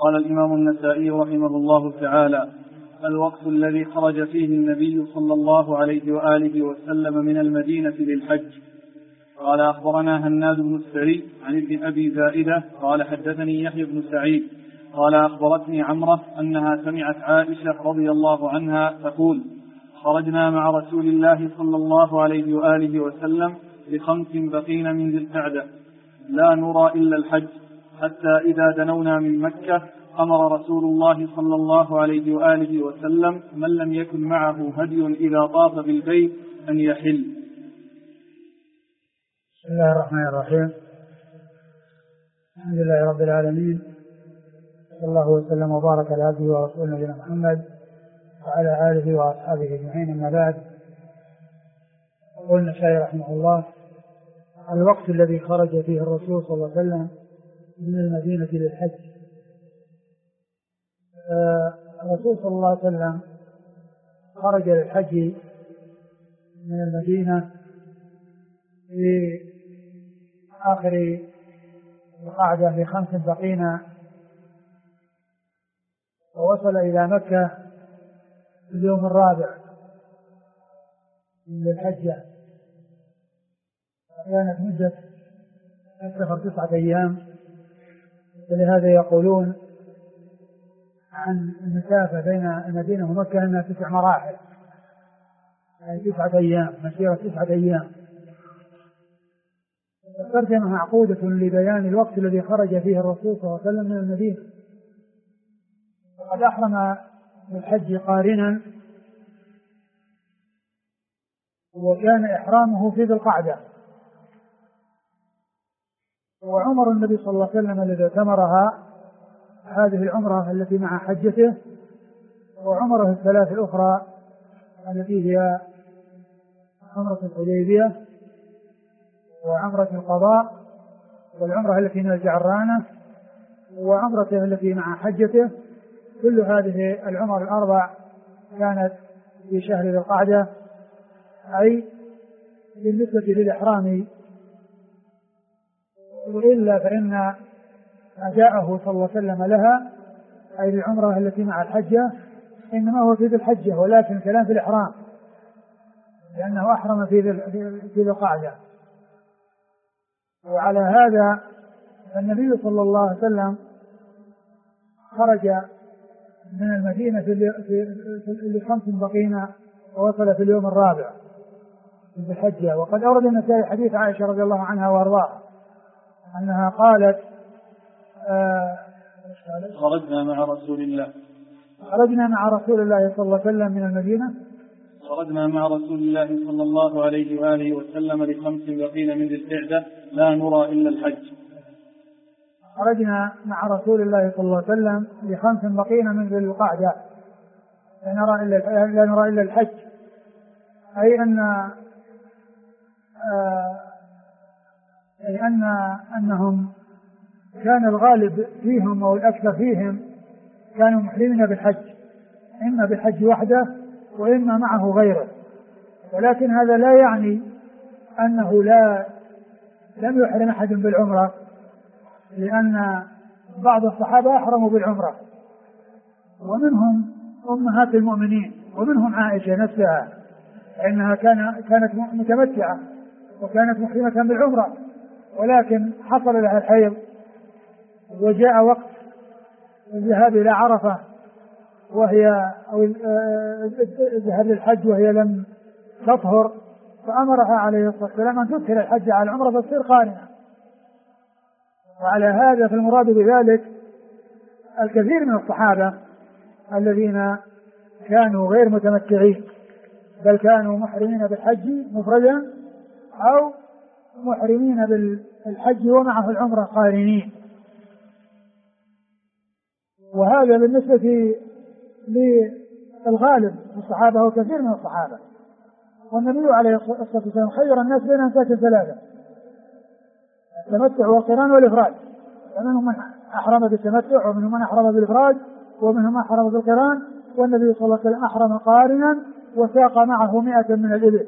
قال الإمام النسائي رحمه الله تعالى: الوقت الذي خرج فيه النبي صلى الله عليه وآله وسلم من المدينة للحج. قال: أخبرنا هناد بن السري عن ابن أبي زائدة قال: حدثني يحيى بن سعيد قال: أخبرتني عمرة أنها سمعت عائشة رضي الله عنها تقول: خرجنا مع رسول الله صلى الله عليه وآله وسلم ب5 بقين من ذي القعدة لا نرى إلا الحج، حتى إذا دنونا من مكة أمر رسول الله صلى الله عليه وآله وسلم من لم يكن معه هدي إذا طاف بالبيت أن يحل. بسم الله الرحمن الرحيم. الحمد لله رب العالمين، صلى الله وسلم وبارك على عبده ورسوله نبينا محمد وعلى آله وأصحابه أجمعين، أما بعد. يقول النسائي رحمه الله: الوقت الذي خرج فيه الرسول صلى الله عليه وسلم من المدينة للحج. الرسول صلى الله عليه وسلم خرج للحج من المدينة في آخر القعدة ب5 بقين، ووصل إلى مكة في اليوم الرابع من الحجة. كانت مدة السفر 9 أيام، ولهذا يقولون عن المسافة بين المدينة ومكة أنها 9 مراحل، يعني 9 أيام، مسيرة 9 أيام. الترجمة معقودة لبيان الوقت الذي خرج فيه الرسول صلى الله عليه وسلم من المدينة. وقد أحرم بالحج قارنا، وكان إحرامه في ذي القعدة، وعمر النبي صلى الله عليه وسلم الذي اعتمرها هذه العمرة التي مع حجته، وعمره 3 الأخرى التي هي عمرة الحديبية وعمرة القضاء والعمرة التي من الجعرانة وعمرته التي مع حجته. كل هذه العمر ال4 كانت في شهر ذي القعدة، أي بالنسبة للإحرام، وإلا فإن أداءه صلى الله عليه وسلم لها أي العمرة التي مع الحجة إنما هو في ذي الحجة، ولكن كلام في الإحرام لأنه أحرم في ذي القعدة. وعلى هذا النبي صلى الله عليه وسلم خرج من المدينة في 5 بقين، ووصل في اليوم الرابع في ذي الحجة. وقد أورد النسائي حديث عائشة رضي الله عنها وأرضاها أنها قالت: خرجنا مع رسول الله صلى الله عليه وسلم من المدينة خرجنا مع رسول الله صلى الله عليه وآله وسلم ل5 بقين من ذي القعدة لا نرى إلا الحج. خرجنا مع رسول الله صلى الله عليه وسلم ل5 بقين من ذي القعدة لا نرى إلا الحج، أي أنهم كان الغالب فيهم أو الأكثر فيهم كانوا محرمين بالحج، إما بالحج وحده وإما معه غيره. ولكن هذا لا يعني أنه لم يحرم أحد بالعمرة، لأن بعض الصحابة أحرموا بالعمرة، ومنهم أمهات المؤمنين ومنهم عائشة نفسها، فإنها كانت متمتعة وكانت محرمة بالعمرة، ولكن حصل لها الحيض وجاء وقت الذهاب إلى عرفة أو الذهاب للحج وهي لم تطهر، فأمرها عليه الصلاة والسلام أن تدخل الحج على العمرة فتصير قارنة. وعلى هذا فالمراد بذلك الكثير من الصحابة الذين كانوا غير متمتعين، بل كانوا محرمين بالحج مفردا أو محرمين بالحج ومعه العمرة قارنين. وهذا بالنسبة للغالب الصحابة وكثير من الصحابة. والنبي عليه الصلاة والسلام خير الناس بين أنفاس 3: التمتع والقران والإفراد، فمنهم من أحرم بالتمتع ومنهم من أحرم بالإفراد ومنهم من أحرم بالقران. والنبي صلى الله عليه وسلم أحرم قارنا وساق معه 100 من الإبل،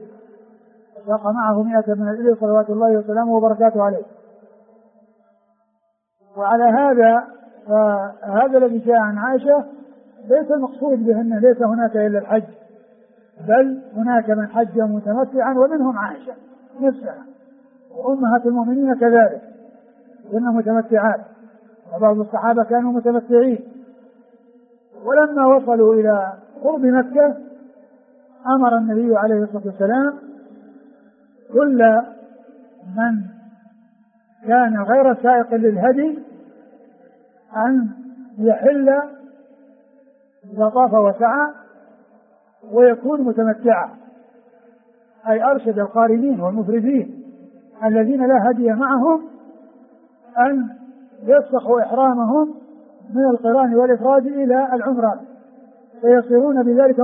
صلوات الله وسلامه وبركاته عليه. وعلى هذا فهذا الذي جاء عن عائشة ليس المقصود بأن ليس هناك إلا الحج، بل هناك من حج متمتعا ومنهم عائشة نفسها وأمهات المؤمنين كذلك كن متمتعات، وبعض الصحابة كانوا متمتعين. ولما وصلوا إلى قرب مكة أمر النبي عليه الصلاة والسلام كل من كان غير سائق للهدي أن يحل إذا طاف وسعى ويكون متمتعا، أي أرشد القارنين والمفردين الذين لا هدي معهم أن يفسخوا إحرامهم من القران والإفراد إلى العمرة فيصيرون بذلك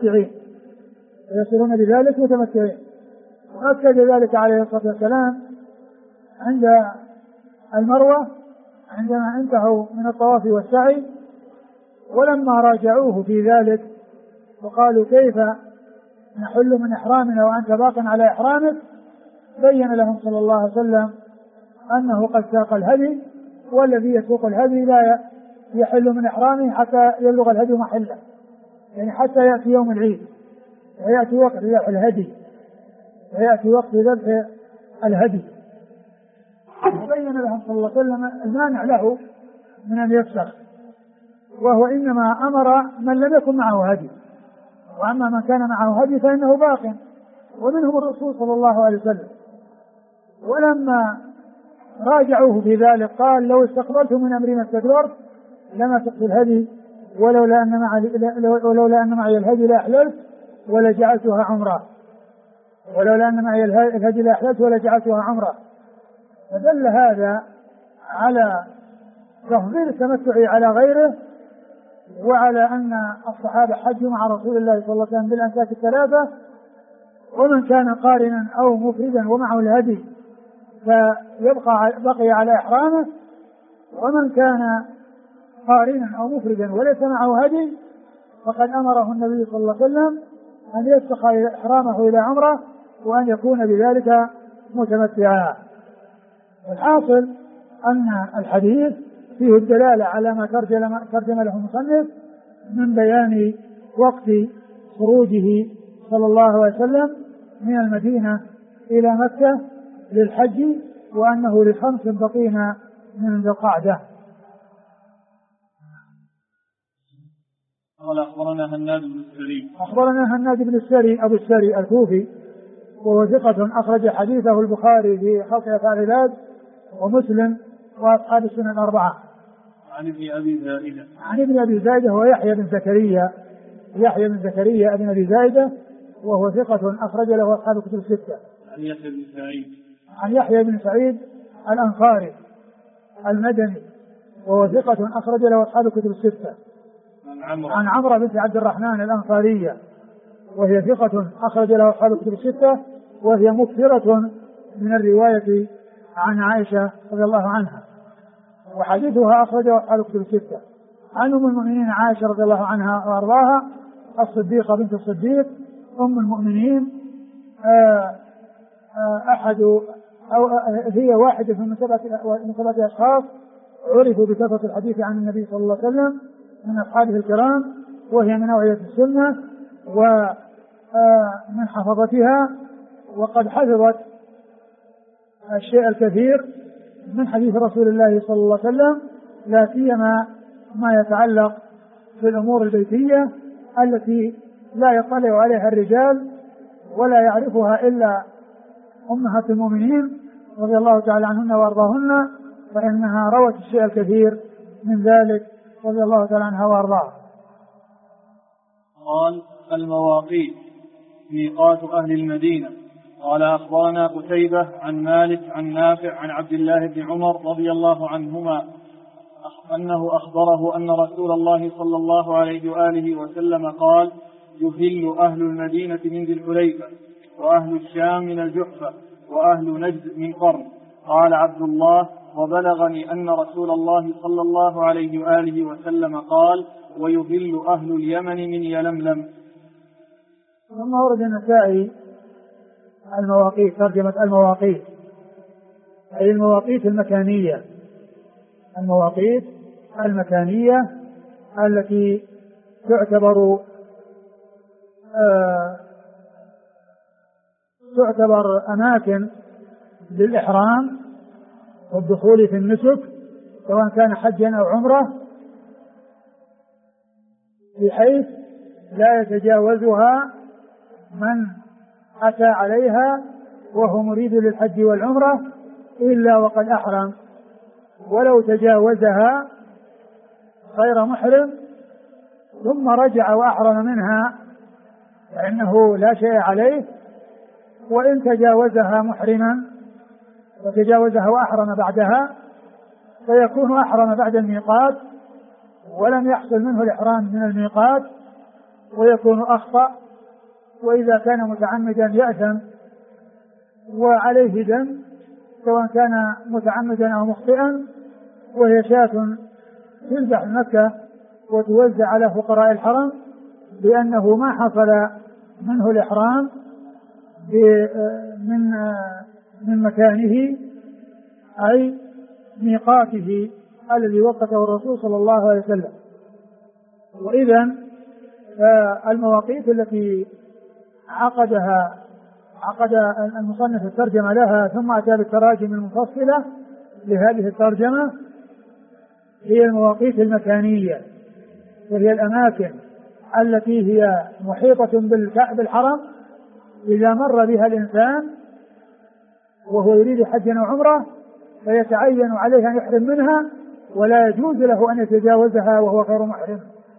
متمتعين. وأكد ذلك عليه الصلاة والسلام عند المروة عندما انتهوا من الطواف والسعي، ولما راجعوه في ذلك وقالوا كيف نحل من إحرامنا وأنت باق على إحرامك، بين لهم صلى الله عليه وسلم أنه قد ساق الهدي، والذي يسوق الهدي لا يحل من إحرامه حتى يبلغ الهدي محله، يعني حتى يأتي يوم العيد ويأتي وقت ذبح الهدي وبين لهم صلى الله عليه وسلم المانع له من أن يفسخ، وهو إنما أمر من لم يكن معه هدي، وأما من كان معه هدي فإنه باق، ومنهم الرسول صلى الله عليه وسلم. ولما راجعوه في ذلك قال لو استقبلت من أمري ما استدبرت لما سقت الهدي ولولا أن معي الهدي لأحللت ولجعلتها عمرة. فدل هذا على تفضيل التمتع على غيره، وعلى أن الصحابة حجوا مع رسول الله صلى الله عليه وسلم بالأنساك الثلاثة، ومن كان قارنا أو مفردا ومعه الهدي بقي على إحرامه، ومن كان قارنا أو مفردا وليس معه هدي فقد أمره النبي صلى الله عليه وسلم أن يسبق إحرامه إلى عمرة وأن يكون بذلك متمتعا. الحاصل أن الحديث فيه الدلالة على ما ترجم له المصنف من بيان وقت خروجه صلى الله عليه وسلم من المدينة إلى مكة للحج، وأنه ل5 بقين من ذي القعدة. قال أخبرنا هناد بن السري أبو السري الكوفي، وهو ثقة أخرج حديثه البخاري في خلق أفعال العباد ومسلم وأصحاب السنن الأربعة. عن ابن أبي زايدة هو يحيى بن زكريا ابن أبي زايدة، وهو ثقة أخرج له أصحاب الكتب الستة. عن يحيى بن سعيد الأنصاري المدني، وهو ثقة أخرج له أصحاب الكتب الستة. عن عمرو بنت عبد الرحمن الأنصارية، وهي ثقة أخرج له أصحاب الكتب الستة، وهي مكثرة من الرواية عن عائشة رضي الله عنها، وحديثها أخرجه أصحاب الكتب الستة. عن أم المؤمنين عائشة رضي الله عنها وأرضاها الصديقة بنت الصديق أم المؤمنين، هي واحدة من 7 أشخاص عرفوا بكثرة الحديث عن النبي صلى الله عليه وسلم من أصحابه الكرام، وهي من أوعية السنة ومن حفظتها، وقد حفظت الشيء الكثير من حديث رسول الله صلى الله عليه وسلم، لا سيما ما يتعلق بالأمور البيتية التي لا يطلع عليها الرجال ولا يعرفها إلا أمهات المؤمنين رضي الله تعالى عنهن وأرضاهن، فإنها روت الشيء الكثير من ذلك رضي الله تعالى عنها وأرضاها. قال المواقيت ميقات أهل المدينة. قال أخبرنا قتيبة عن مالك عن نافع عن عبد الله بن عمر رضي الله عنهما أنه أخبره أن رسول الله صلى الله عليه وآله وسلم قال: يهل أهل المدينة من ذي الحليفة، وأهل الشام من الجحفة، وأهل نجد من قرن. قال عبد الله: وبلغني أن رسول الله صلى الله عليه وآله وسلم قال: ويهل أهل اليمن من يلملم. ثم ورد النسائي المواقيت، ترجمة المواقيت أي المواقيت المكانية، المواقيت المكانية التي تعتبر أماكن للإحرام والدخول في النسك سواء كان حجا أو عمرة، بحيث لا يتجاوزها من أتى عليها وهو مريد للحج والعمرة إلا وقد أحرم، ولو تجاوزها غير محرم ثم رجع وأحرم منها فإنه لا شيء عليه، وإن تجاوزها محرما وتجاوزها وأحرم بعدها فيكون أحرم بعد الميقات ولم يحصل منه الإحرام من الميقات ويكون أخطأ، وإذا كان متعمدا يأثم وعليه دم سواء كان متعمدا أو مخطئا، وهي شاة تذبح مكة وتوزع على فقراء الحرم لأنه ما حصل منه الإحرام من مكانه أي ميقاته الذي وقته الرسول صلى الله عليه وسلم. وإذن المواقيت التي عقد المصنف الترجمة لها ثم أتى بالتراجم المفصلة لهذه الترجمة هي المواقيت المكانية، وهي الأماكن التي هي محيطة بالحرم إذا مر بها الإنسان وهو يريد حجا أو عمرة فيتعين عليه أن يحرم منها ولا يجوز له أن يتجاوزها وهو غير محرم.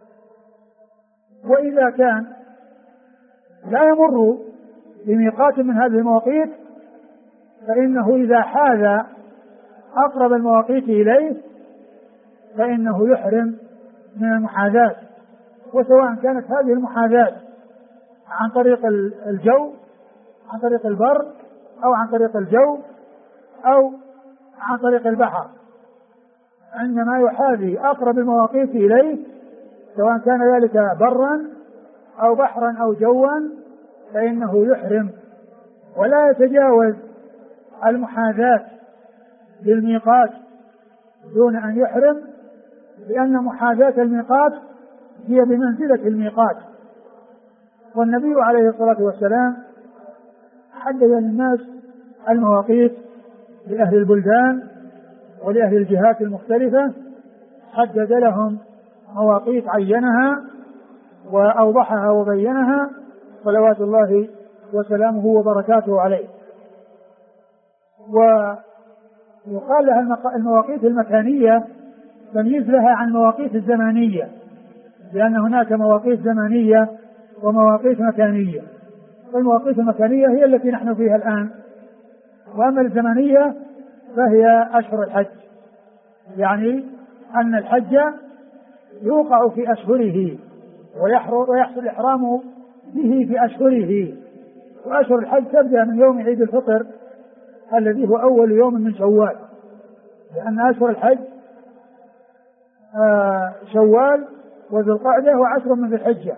وإذا كان لا يمر بميقات من هذه المواقيت فإنه إذا حاذ أقرب المواقيت إليه فإنه يحرم من المحاذاة، وسواء كانت هذه المحاذاة عن طريق الجو عن طريق البر أو عن طريق الجو أو عن طريق البحر، عندما يحاذي أقرب المواقيت إليه سواء كان ذلك برا أو بحرا أو جوا فإنه يحرم ولا يتجاوز المحاذاة للميقات دون أن يحرم، لأن محاذاة الميقات هي بمنزلة الميقات. والنبي عليه الصلاة والسلام حدد للناس المواقيت لأهل البلدان ولأهل الجهات المختلفة، حدد لهم مواقيت عينها وأوضحها وبينها صلوات الله وسلامه وبركاته عليه. ويقال لها المواقيت المكانية تمييز لها عن المواقيت الزمانية، لأن هناك مواقيت زمانية ومواقيت مكانية، والمواقيت المكانية هي التي نحن فيها الآن، وأما الزمنية فهي أشهر الحج، يعني أن الحج يوقع في أشهره ويحصل الإحرام به في أشهره، وأشهر الحج تبدأ من يوم عيد الفطر الذي هو أول يوم من شوال، لأن أشهر الحج شوال وذو القعدة وعشر من ذي الحجة،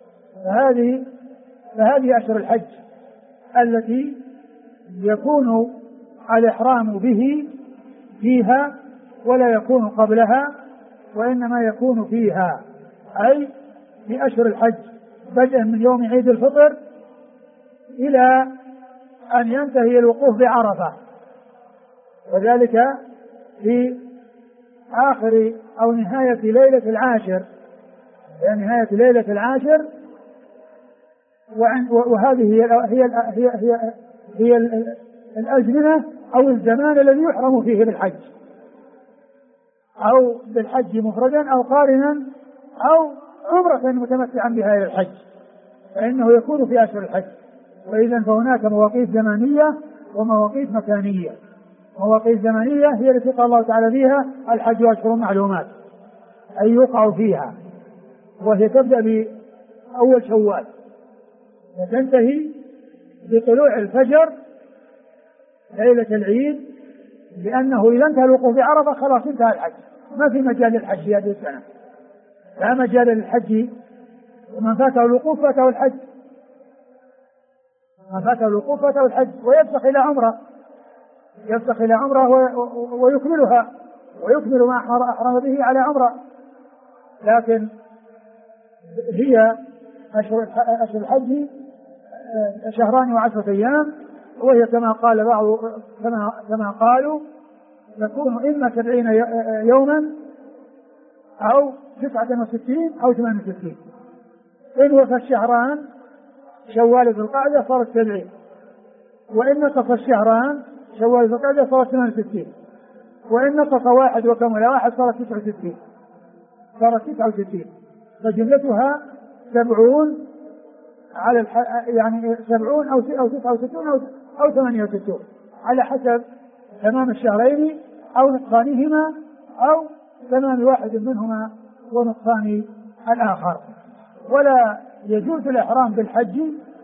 فهذه أشهر الحج التي يكون الإحرام به فيها ولا يكون قبلها، وإنما يكون فيها، أي في أشهر الحج بدءا من يوم عيد الفطر إلى أن ينتهي الوقوف بعرفة، وذلك في آخر أو نهاية ليلة العاشر، يعني نهاية ليلة العاشر. وهذه هي الأزمنة أو الزمان الذي يحرم فيه بالحج، أو بالحج مفردا أو قارنا أو عمرة متمتعا بها إلى الحج، فإنه يكون في أشهر الحج. وإذا فهناك مواقيت زمانية ومواقيت مكانية. مواقيت زمانية هي التي قال الله تعالى فيها الحج أشهر معلومات، أي يوقع فيها، وهي تبدأ بأول شوال وتنتهي بطلوع الفجر ليلة العيد، لأنه إذا انتهى الوقوف بعرفة خلاص انتهى الحج، ما في مجال للحج هذه السنة، لا مجال للحج، ومن فاته الوقوف فاته الحج، من فاته الوقوف فاته الحج، ويفسخ إلى عمرة ويكملها ويكمل ما أحرم به على عمرة. لكن هي أشهر الحج 2 و10 أيام، وهي كما قال كما قالوا يكون إما 70 يوما أو 69 أو 68. إن وفى الشهران شوال ذو القعدة صارت 70، وإن نقص الشهران شوال ذو القعدة صارت 68، وإن نقص 1 وكمل 1 صارت 69. فجملتها 70 على يعني 70 أو 69 أو 68 على حسب تمام الشهرين أو نقصانهما أو تمام واحد منهما ونقصان الآخر. ولا يجوز الإحرام بالحج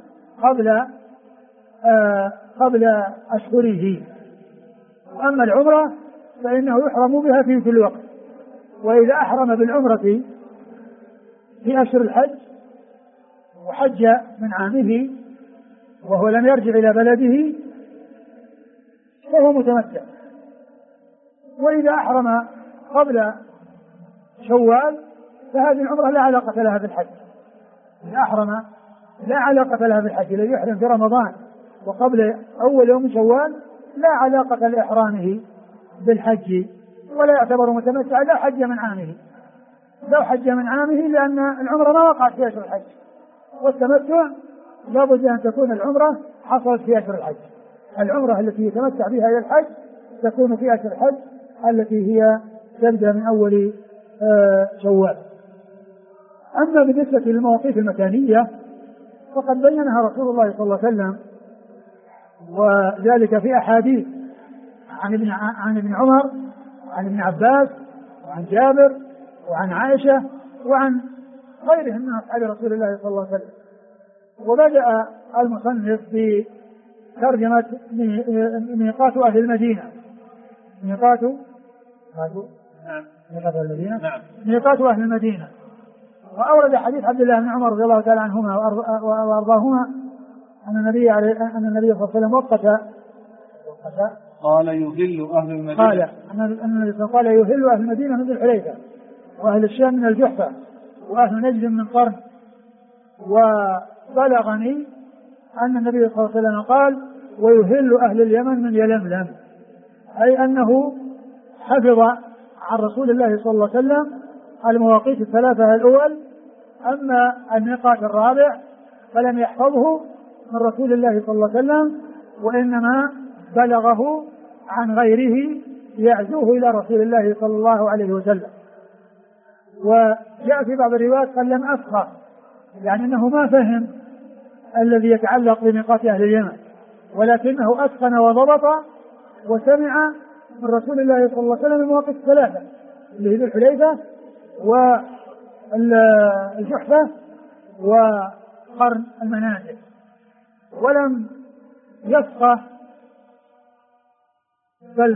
قبل أشهره. أما العمرة فإنه يحرم بها في كل وقت. وإذا أحرم بالعمرة في أشهر الحج وحج من عامه وهو لم يرجع إلى بلده فهو متمتع. وإذا أحرم قبل شوال فهذه العمرة لا علاقة لها بالحج. إذا أحرم لا علاقة لها بالحج، الذي يحرم في رمضان وقبل أول يوم شوال لا علاقة لإحرامه بالحج، ولا يعتبر متمتعا لا حج من عامه. لو حج من عامه لأن العمرة ما وقعت في أشهر الحج، والتمتع لابد أن تكون العمرة حصلت في أشهر الحج. العمرة التي يتمتع بها إلى الحج تكون في أشهر الحج التي هي تبدأ من أول شوال. أما بالنسبة للمواقيت المكانية فقد بينها رسول الله صلى الله عليه وسلم، وذلك في أحاديث عن ابن عمر وعن ابن عباس وعن جابر وعن عائشة وعن غيرهم من أصحاب رسول الله صلى الله عليه وسلم. وبدأ المصنف بترجمة ميقات أهل المدينة. ميقات أهل المدينة. وأورد حديث عبد الله بن عمر رضي الله تعالى عنهما وأرضاهما أن النبي صلى الله عليه وسلم قال يهل أهل المدينة، قال أن النبي قال يهل أهل المدينة من ذي الحليفة، وأهل الشام من الجحفة، وأهل نجد من قرن. وبلغني أن النبي صلى الله عليه وسلم قال ويهل أهل اليمن من يلملم، أي أنه حفظ عن رسول الله صلى الله عليه وسلم المواقيت الثلاثة الأول. أما الميقات الرابع فلم يحفظه من رسول الله صلى الله عليه وسلم، وإنما بلغه عن غيره يعزوه إلى رسول الله صلى الله عليه وسلم. وجاء في بعض الروايات قال لم أفقه، يعني أنه ما فهم الذي يتعلق بميقات أهل اليمن، ولكنه أتقن وضبط وسمع من رسول الله صلى الله عليه وسلم المواقيت الثلاثة اللي هي ذو الحليفة والجحفة وقرن المنازل، ولم يفقه بل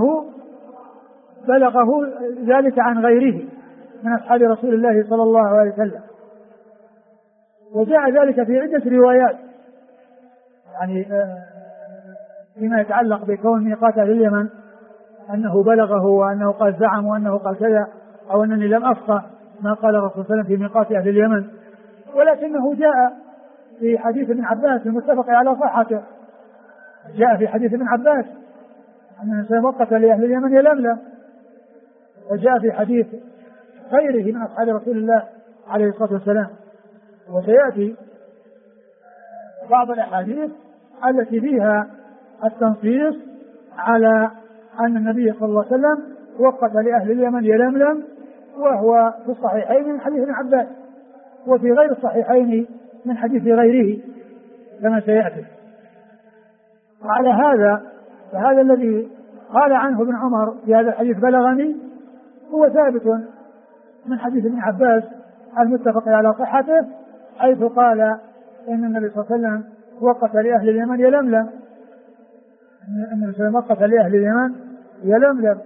بلغه ذلك عن غيره من أصحاب رسول الله صلى الله عليه وسلم. وجاء ذلك في عدة روايات، يعني فيما يتعلق بكون ميقات أهل اليمن أنه بلغه وأنه قال زعم وأنه قال كذا، أو أنني لم أفقه ما قال الرسول صلى الله عليه وسلم في ميقات أهل اليمن. ولكنه جاء في حديث ابن عباس المتفق على صحته، جاء في حديث ابن عباس أن سيوقت لأهل اليمن يلملم، وجاء في حديث غيره من أصحاب رسول الله عليه الصلاة والسلام. وسيأتي بعض الأحاديث التي فيها التنصيص على أن النبي صلى الله عليه وسلم وقت لأهل اليمن يلملم، وهو في الصحيحين من حديث ابن عباس، وفي غير الصحيحين من حديث غيره كما سيأتي. وعلى هذا فهذا الذي قال عنه ابن عمر في هذا الحديث بلغني هو ثابت من حديث ابن عباس المتفق على صحته، حيث قال إن النبي صلى الله عليه وسلم وقت لأهل اليمن يلملم، النبي صلى الله عليه وسلم وقت لأهل اليمن يلملم.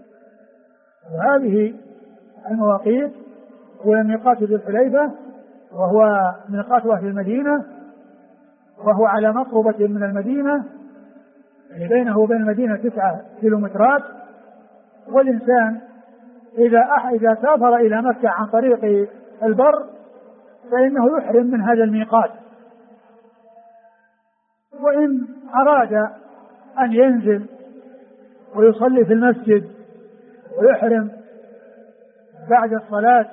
وهذه المواقيت هو ميقات ذو الحليفة، وهو ميقات أهل المدينة، وهو على مقربة من المدينة، يعني بينه وبين المدينة 9 كيلومترات، والإنسان إذا سافر إلى مكة عن طريق البر فإنه يحرم من هذا الميقات. وإن أراد أن ينزل ويصلي في المسجد ويحرم بعد الصلاة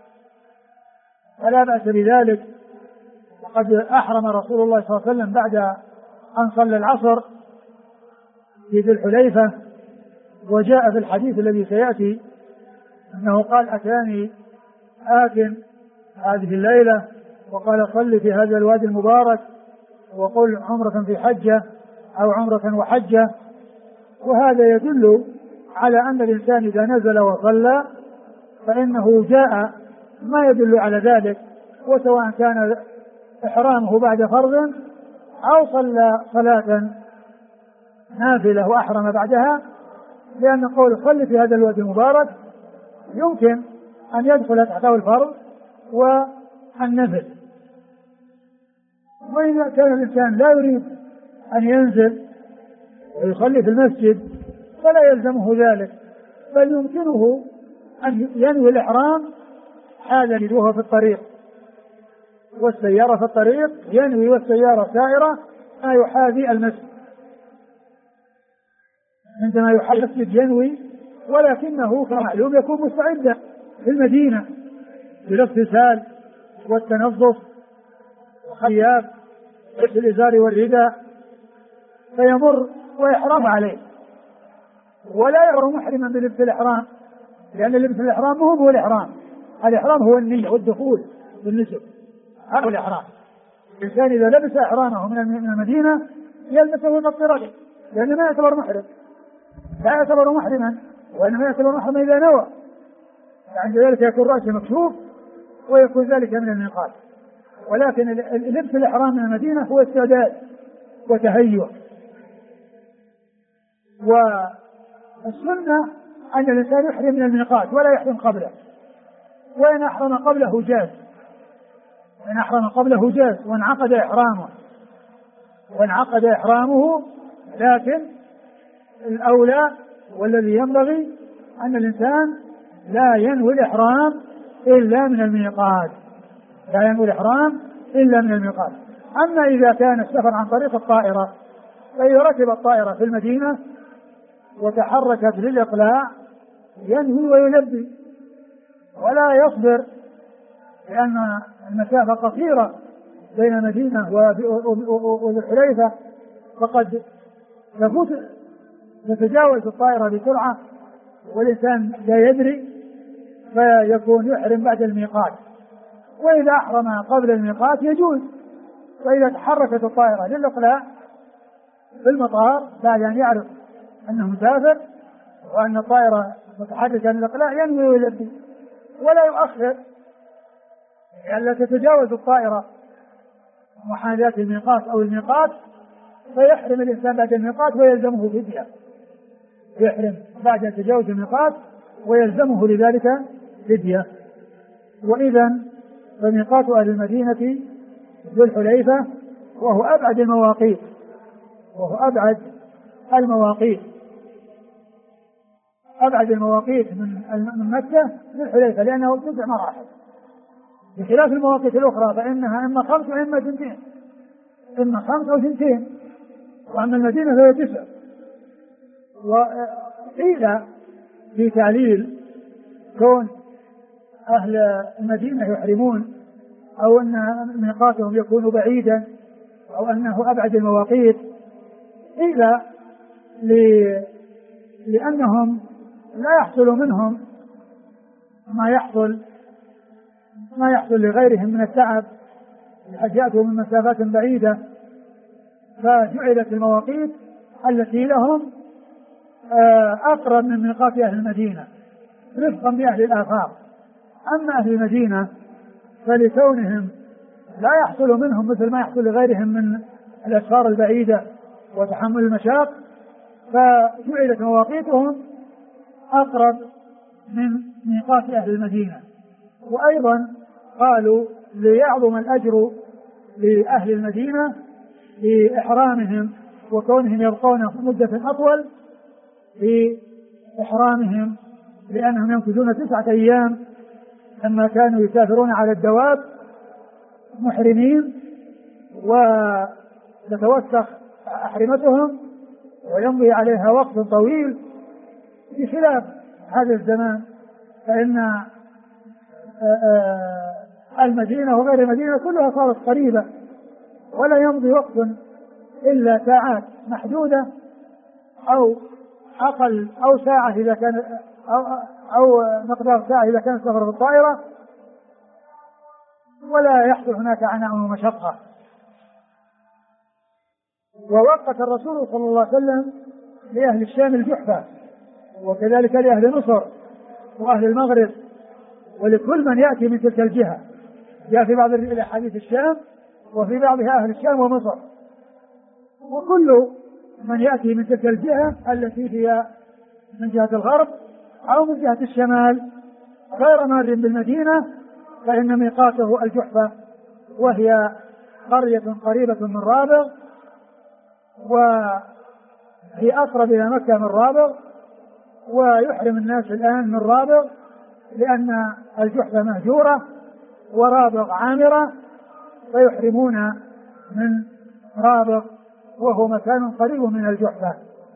فلا بأس بذلك. وقد أحرم رسول الله صلى الله عليه وسلم بعد أن صلى العصر في ذي الحليفة، وجاء في الحديث الذي سيأتي أنه قال أتاني آت هذه الليلة وقال صل في هذا الوادي المبارك وقل عمرة في حجة أو عمرة وحجة. وهذا يدل على أن الإنسان إذا نزل وصلى فإنه جاء ما يدل على ذلك، وسواء كان إحرامه بعد فرض أو صلى صلاة نافلة وأحرم بعدها، لأن قول صل في هذا الوادي المبارك يمكن أن يدخل تحته الفرض والنفل. وإذا كان الإنسان لا يريد أن ينزل ويصلي في المسجد فلا يلزمه ذلك، بل يمكنه أن ينوي الإحرام حالا وهو في الطريق، والسيارة في الطريق ينوي والسيارة سائرة ما يحاذي المسجد. عندما يحاذي المسجد ينوي، ولكنه كمعلوم يكون مستعدا في المدينة بالاغتسال والتنظف والخياب والإزار والرداء، فيمر ويحرم عليه، ولا يمر محرما بلبس الإحرام، لأن لبس الإحرام مو هو الإحرام. الإحرام هو النية والدخول بالنسب، هذا الإحرام. الإنسان إذا لبس إحرامه من المدينة يلبسه من الطريق، لأنه ما يعتبر محرم، لا يعتبر محرما، وإنما يعتبر محرما إذا نوى، عند ذلك يكون رأسه مكشوف ويكون ذلك من الميقات. ولكن لبس الإحرام من المدينة هو استعداد وتهيؤ. والسنة أن الإنسان يحرم من الميقات ولا يحرم قبله، وإن أحرم قبله جاز، وإن أحرم قبله جاز وانعقد إحرامه، لكن الأولى والذي ينبغي أن الإنسان لا ينوي الإحرام إلا من الميقات، لا ينوي الإحرام إلا من الميقات. أما إذا كان السفر عن طريق الطائرة فإذا ركب الطائرة في المدينة وتحركت للإقلاع ينوي ويلبي ولا يصبر، لأن المسافة قصيرة بين المدينة وذي الحليفة، فقد تتجاوز الطائرة بسرعة والإنسان لا يدري فيكون يحرم بعد الميقات. وإذا أحرم قبل الميقات يجوز، وإذا تحركت الطائرة للإقلاع في المطار بعد أن يعرف أنه مسافر وأن الطائرة متحركة للإقلاع ينوي ويلبي ولا يؤخر، لئلا تتجاوز الطائرة محاذاة الميقات أو الميقات فيحرم الإنسان بعد الميقات ويلزمه فدية، يحرم بعد تجاوز الميقات ويلزمه لذلك فدية. وإذا فميقات أهل المدينة ذو الحليفة، وهو أبعد المواقيت من مكة ذو الحليفة، لأنه 9 مراحل، بخلاف المواقيت الأخرى فإنها إما 5 وإما 2، إما 5 أو 2، وأما المدينة فهي 9. وقيل في تعليل كون أهل المدينة يحرمون أو أن ميقاتهم يكون بعيدا أو أنه أبعد المواقيت، قيل لأنهم لا يحصل منهم ما يحصل لغيرهم من التعب بحيث يأتوا من مسافات بعيدة، فجعلت المواقيت التي لهم أقرب من ميقات أهل المدينة رفقا بأهل الآفاق. أما أهل المدينة فلكونهم لا يحصل منهم مثل ما يحصل لغيرهم من الأسفار البعيدة وتحمل المشاق، فجعلت مواقيتهم أقرب من ميقات أهل المدينة. وأيضا قالوا ليعظم الأجر لأهل المدينة لإحرامهم وكونهم يبقون مدة أطول في إحرامهم، لأنهم يمكثون 9 أيام لما كانوا يسافرون على الدواب محرمين، وتتوسخ أحرمتهم ويمضي عليها وقت طويل، بخلاف هذا الزمان فإن المدينة وغير المدينة كلها صارت قريبة، ولا يمضي وقت إلا ساعات محدودة أو أقل، أو ساعة إذا كان أو مقدار ساعة إذا كان السفر بالطائرة، ولا يحصل هناك عناء ومشقة. ووقت الرسول صلى الله عليه وسلم لأهل الشام الجحفة، وكذلك لأهل مصر وأهل المغرب، ولكل من يأتي من تلك الجهة. جاء في بعض الأحاديث الشام، وفي بعضها أهل الشام ومصر، وكل من يأتي من تلك الجهة التي هي من جهة الغرب أو من جهة الشمال غير مار بالمدينة، فإن ميقاته الجحفة، وهي قرية قريبة من رابغ، وهي أقرب إلى مكة من رابغ، ويحرم الناس الآن من رابغ لأن الجحفة مهجورة ورابغ عامرة، فيحرمون من رابغ، وهو مكان قريب من الجحفة،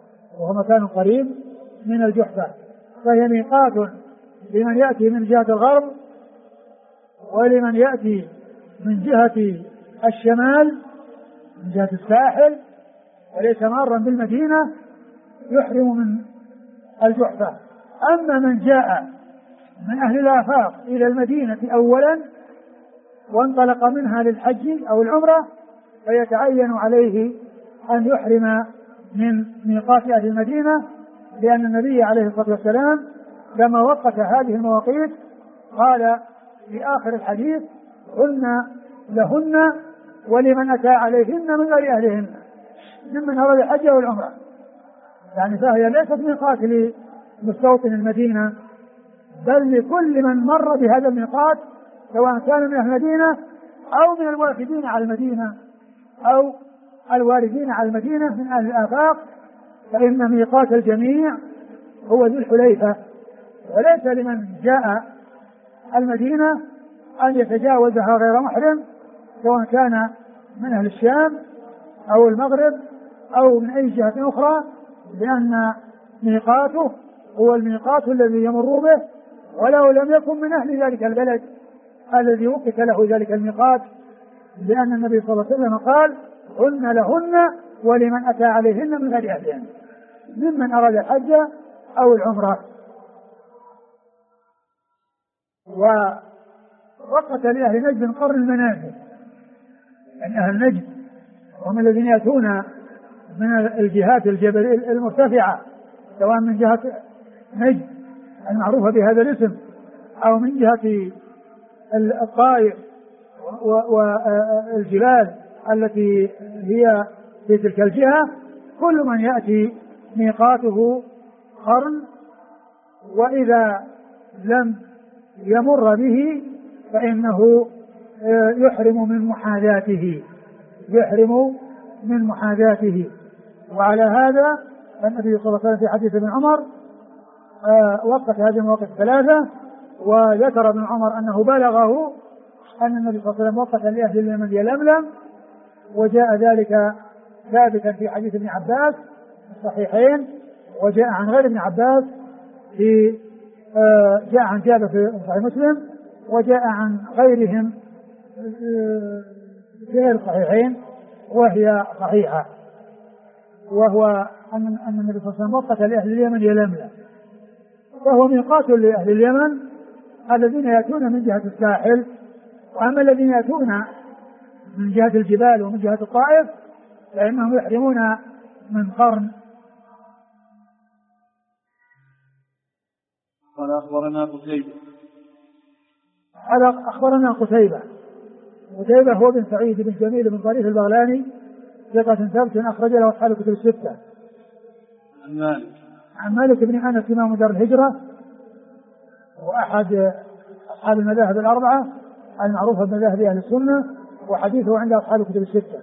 فهي ميقات لمن يأتي من جهة الغرب، ولمن يأتي من جهة الشمال من جهة الساحل وليس مارا بالمدينة يحرم من الجحفة. أما من جاء من أهل الآفاق إلى المدينة أولا وانطلق منها للحج أو العمرة، فيتعين عليه أن يحرم من ميقات أهل المدينة، لأن النبي عليه الصلاة والسلام لما وقت هذه المواقيت قال في آخر الحديث: هن لهن ولمن أتى عليهن من غير أهلهن ممن أراد الحج أو العمرة. يعني فهي ليست ميقات لمستوطن المدينة، بل لكل من مر بهذا الميقات، سواء كان من أهل المدينة أو من الوافدين على المدينة أو الواردين على المدينة من أهل الآفاق، فإن ميقات الجميع هو ذو الحليفة، وليس لمن جاء المدينة أن يتجاوزها غير محرم، سواء كان من أهل الشام أو المغرب أو من أي جهة أخرى، لأن ميقاته هو الميقات الذي يمر به، ولو لم يكن من أهل ذلك البلد الذي وقت له ذلك الميقات، لأن النبي صلى الله عليه وسلم قال: هن لهن ولمن أتى عليهن من غير أهلهن ممن أراد الحج أو العمرة. ووقت لأهل نجد قرن المنازل، يعني أهل نجد هم الذين يأتون من الجهات الجبلية المرتفعة، سواء من جهة نجد المعروفة بهذا الاسم أو من جهة الطائف والجبال التي هي في تلك الجهة، كل من يأتي ميقاته قرن، وإذا لم يمر به فإنه يحرم من محاذاته. وعلى هذا النبي صلى الله عليه وسلم في حديث ابن عمر وقت هذه المواقف 3، وذكر ابن عمر أنه بلغه أن النبي صلى الله عليه وسلم وقت لأهل اليمن يلملم، وجاء ذلك ثابتا في حديث ابن عباس الصحيحين، وجاء عن غير ابن عباس جاء عن جابر في صحيح مسلم، وجاء عن غيرهم في غير الصحيحين وهي صحيحة، وهو أن النبي صلى الله عليه وسلم وقت لأهل اليمن يلملم، وهو ميقات لأهل اليمن الذين يأتون من جهة الساحل. وأما الذين يأتون من جهة الجبال ومن جهة الطائف فإنهم يحرمون من قرن. قال أخبرنا قتيبة. هذا أخبرنا قتيبة هو بن سعيد بن جميل بن طريف البغلاني، ثقة ثبت أخرج له أصحاب الكتب الستة. عن مالك بن أنس إمام دار الهجرة، وأحد أصحاب المذاهب الأربعة المعروفة بمذاهب أهل السنة، وحديثه عند أصحاب الكتب الستة.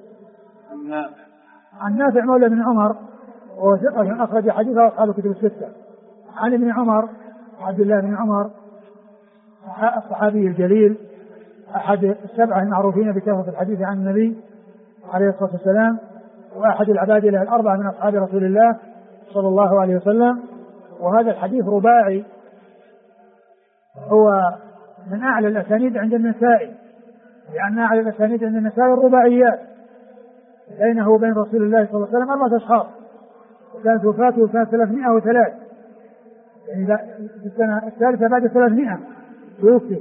عن نافع مولى بن عمر، وهو ثقة أخرج حديثه أصحاب الكتب الستة. عن ابن عمر عبد الله بن عمر الصحابي الجليل أحد السبعة المعروفين بكثرة الحديث عن النبي عليه الصلاة والسلام، وأحد العبادلة الأربعة من أصحاب رسول الله صلى الله عليه وسلم. وهذا الحديث رباعي، هو من أعلى الأسانيد عند النسائي، لأن أعلى الأسانيد عند النسائي الرباعيات، بينه وبين رسول الله صلى الله عليه وسلم 4 أشخاص، كانت وفاته سنة 303، يعني في السنة الثالثة بعد 300 توفي.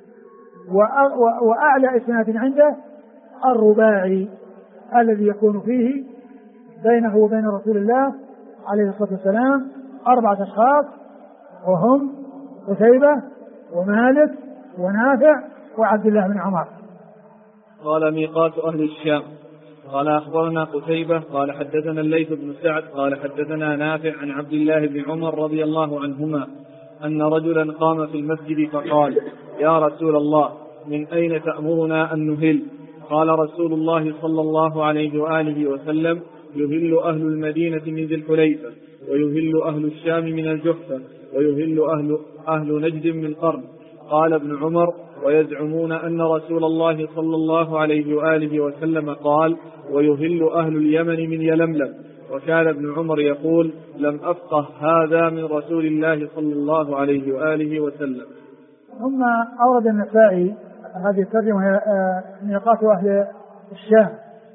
وأعلى إسناد عنده الرباعي الذي يكون فيه بينه وبين رسول الله عليه الصلاة والسلام 4 أشخاص، وهم قتيبة ومالك ونافع وعبد الله بن عمر. قال ميقات أهل الشام. قال أخبرنا قتيبة قال حدثنا الليث بن سعد قال حدثنا نافع عن عبد الله بن عمر رضي الله عنهما أن رجلا قام في المسجد فقال: يا رسول الله، من أين تأمرنا أن نهل؟ قال رسول الله صلى الله عليه وآله وسلم: يهل أهل المدينة من ذي الحليفة، ويهل أهل الشام من الجحفة، ويهل أهل نجد من قرن. قال ابن عمر: ويزعمون أن رسول الله صلى الله عليه وآله وسلم قال: ويهل أهل اليمن من يلملم. وكان ابن عمر يقول: لم أفقه هذا من رسول الله صلى الله عليه وآله وسلم. ثم أورد النسائي هذه الترجمة ميقات أهل الشام.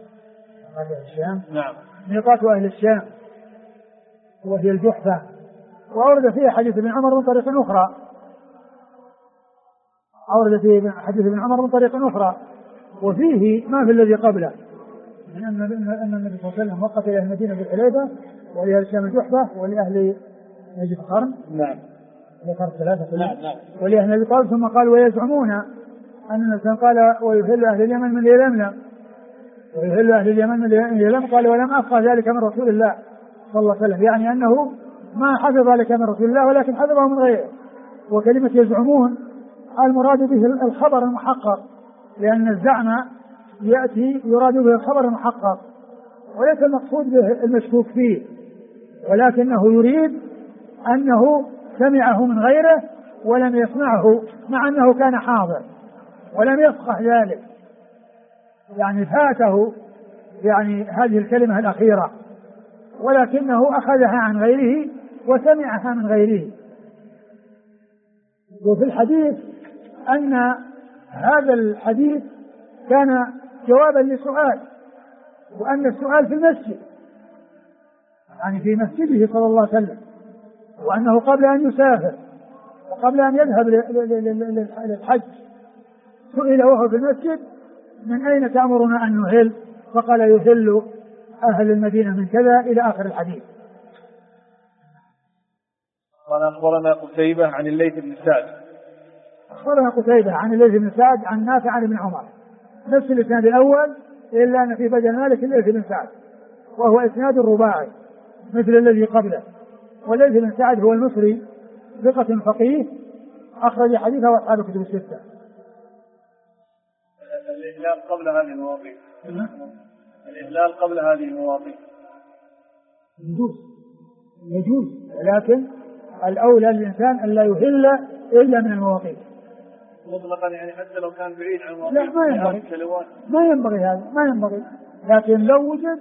نعم. ميقات أهل الشام وهي الجحفة، وأورد فيها حديث ابن عمر من طريق أخرى، أورد فيه حديث ابن عمر من طريق أخرى، وفيه ما في الذي قبله من أن النبي صلى الله عليه وسلم وقت إلى المدينة بالحليفة، ولأهل الشام الجحفة، ولأهل نجد قرن. نعم. ذكر 3. نعم. ولأهل نجد قرن. ثم قال: ويزعمون أن الإنسان قال: ويهل أهل اليمن من يلملم، ويهل أهل اليمن من يلملم. قال: ولم أفقه ذلك من رسول الله صلى الله عليه وسلم، يعني أنه ما حفظ ذلك من رسول الله ولكن حفظه من غيره. وكلمة يزعمون المراد به الخبر المحقق، لأن الزعم يأتي يراد به الخبر المحقق، وليس المقصود به المشكوك فيه، ولكنه يريد أنه سمعه من غيره ولم يسمعه، مع أنه كان حاضر ولم يفقه ذلك، يعني فاته يعني هذه الكلمة الأخيرة، ولكنه أخذها عن غيره وسمعها من غيره. وفي الحديث أن هذا الحديث كان جوابا لسؤال، وأن السؤال في المسجد، يعني في مسجده صلى الله عليه وسلم، وأنه قبل أن يسافر وقبل أن يذهب للحج سئل وهو في المسجد: من أين تأمرنا أن نهل؟ فقال: يهل أهل المدينة من كذا، إلى آخر الحديث. قال أخبرنا قتيبة عن الليث بن سعد. أخبرنا قتيبة عن الليث بن سعد عن نافع عن ابن عمر، نفس الإسناد الأول، إلا أن في بدل مالك الليث بن سعد، وهو إسناد الرباعي مثل الذي قبله. والليث بن سعد هو المصري، ثقة فقيه، أخرج حديثه أصحاب الكتب الستة. الإهلال قبل هذه المواضيع. الإهلال قبل هذه المواضيع يجوز، لكن الأولى للإنسان أن لا يهل إلا من المواقيت مطلقا، يعني حتى لو كان بعيد عن المواقيت. لا، ما ينبغي هذا، ما ينبغي. لكن لو وجد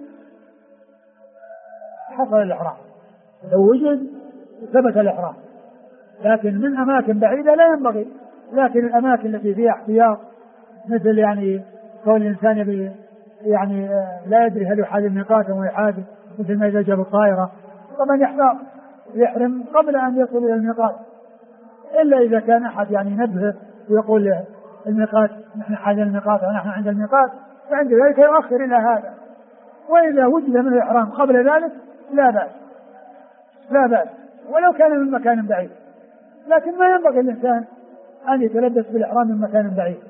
حصل الإحرام، لو وجد ثبت الإحرام، لكن من أماكن بعيدة لا ينبغي. لكن الأماكن التي فيها احتياط، مثل يعني كون الإنسان يعني لا يدري هل يحاذي الميقات أو يحاذي، مثل ما إذا جاب الطائرة طبعا يحرم قبل أن يصل إلى الميقات، إلا إذا كان أحد يعني ينبه ويقول له الميقات نحن حاذين الميقات ونحن عند الميقات، فعند ذلك يؤخر إلى هذا. وإذا وجد من الإحرام قبل ذلك لا بأس ولو كان من مكان بعيد، لكن ما ينبغي الإنسان أن يتلبس بالإحرام من مكان بعيد.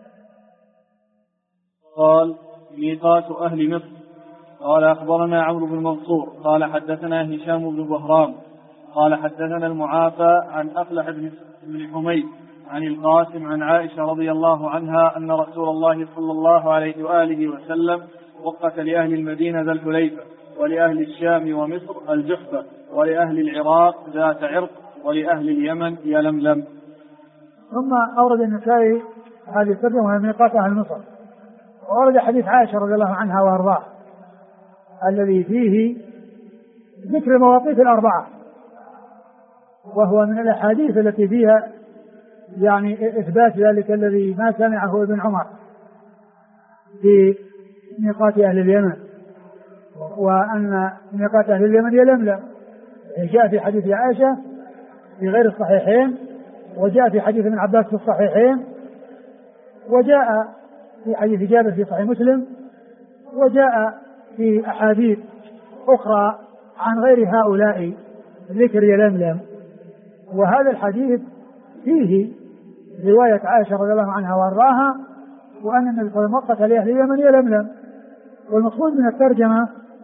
قال: ميقات أهل مصر. قال أخبرنا عمرو بن منصور قال حدثنا هشام بن بهرام قال حدثنا المعافى عن أفلح بن حميد عن القاسم عن عائشة رضي الله عنها أن رسول الله صلى الله عليه وآله وسلم وقت لأهل المدينة ذا الحليفة، ولأهل الشام ومصر الجحفة، ولأهل العراق ذات عرق، ولأهل اليمن يلملم. ثم أورد النسائي هذه الترجمة وهي ميقات أهل مصر، وأورد حديث عائشة رضي الله عنها وأرضاها الذي فيه ذكر المواقيت الأربعة، وهو من الأحاديث التي فيها يعني إثبات ذلك الذي ما سمعه ابن عمر في ميقات أهل اليمن، وأن ميقات أهل اليمن يلملم. جاء في حديث عائشة في غير الصحيحين، وجاء في حديث ابن عباس في الصحيحين، وجاء في حديث جابر في صحيح مسلم، وجاء في أحاديث أخرى عن غير هؤلاء ذكر يلملم. وهذا الحديث فيه رواية عائشة رضي الله عنها وارضاها، وأن النبي صلى الله عليه وسلم وقت لأهل اليمن يلملم. والمقصود من الترجمة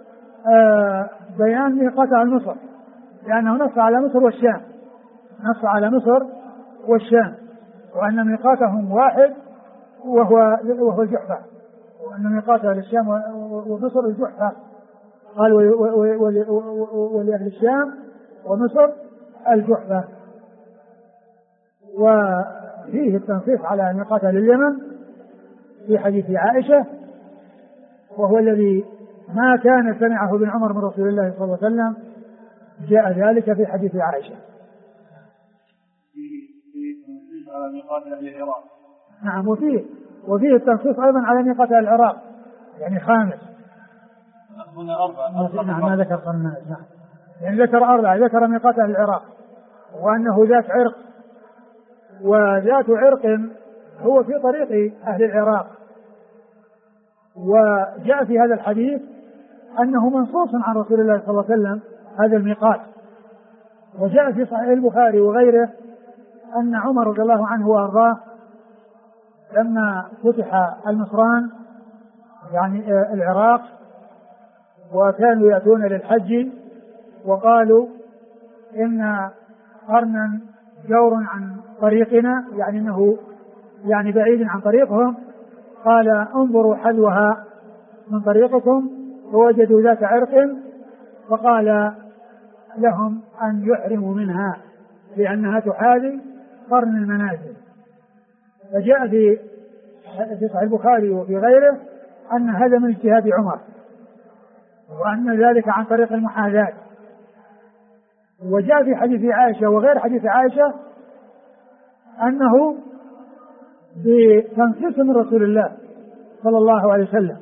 بيان ميقات أهل مصر، لأنه نص على مصر والشام، نص على مصر والشام، وأن ميقاتهم واحد وهو الجحفة، وأن ميقات أهل الشام ومصر الجحفة. قال ولأهل الشام ومصر الجحفة. وفيه التنصيص على ميقات أهل اليمن في حديث عائشة، وهو الذي ما كان سمعه ابن عمر من رسول الله صلى الله عليه وسلم، جاء ذلك في حديث عائشة. على ميقات أهل العراق. نعم، وفيه التنصيص أيضا على ميقات أهل العراق، يعني خامس. هنا أربعة. نعم، ما ذكر قرن. نعم، يعني ذكر أربعة، ذكر ميقات أهل العراق، وأنه ذات عرق، وذات عرق هو في طريق أهل العراق. وجاء في هذا الحديث أنه منصوص عن رسول الله صلى الله عليه وسلم هذا الميقات. وجاء في صحيح البخاري وغيره أن عمر رضي الله عنه وأرضاه لما فتح المصران يعني العراق، وكانوا يأتون للحج، وقالوا إن قرنا جور عن طريقنا، يعني أنه يعني بعيد عن طريقهم. قال انظروا حذوها من طريقكم، فوجدوا ذات عرق، فقال لهم أن يحرموا منها لأنها تحاذي قرن المنازل. فجاء في صحيح البخاري وفي غيره أن هذا من اجتهاد عمر، وأن ذلك عن طريق المحاذاة. وجاء في حديث عائشة وغير حديث عائشة أنه بتنصيص من رسول الله صلى الله عليه وسلم.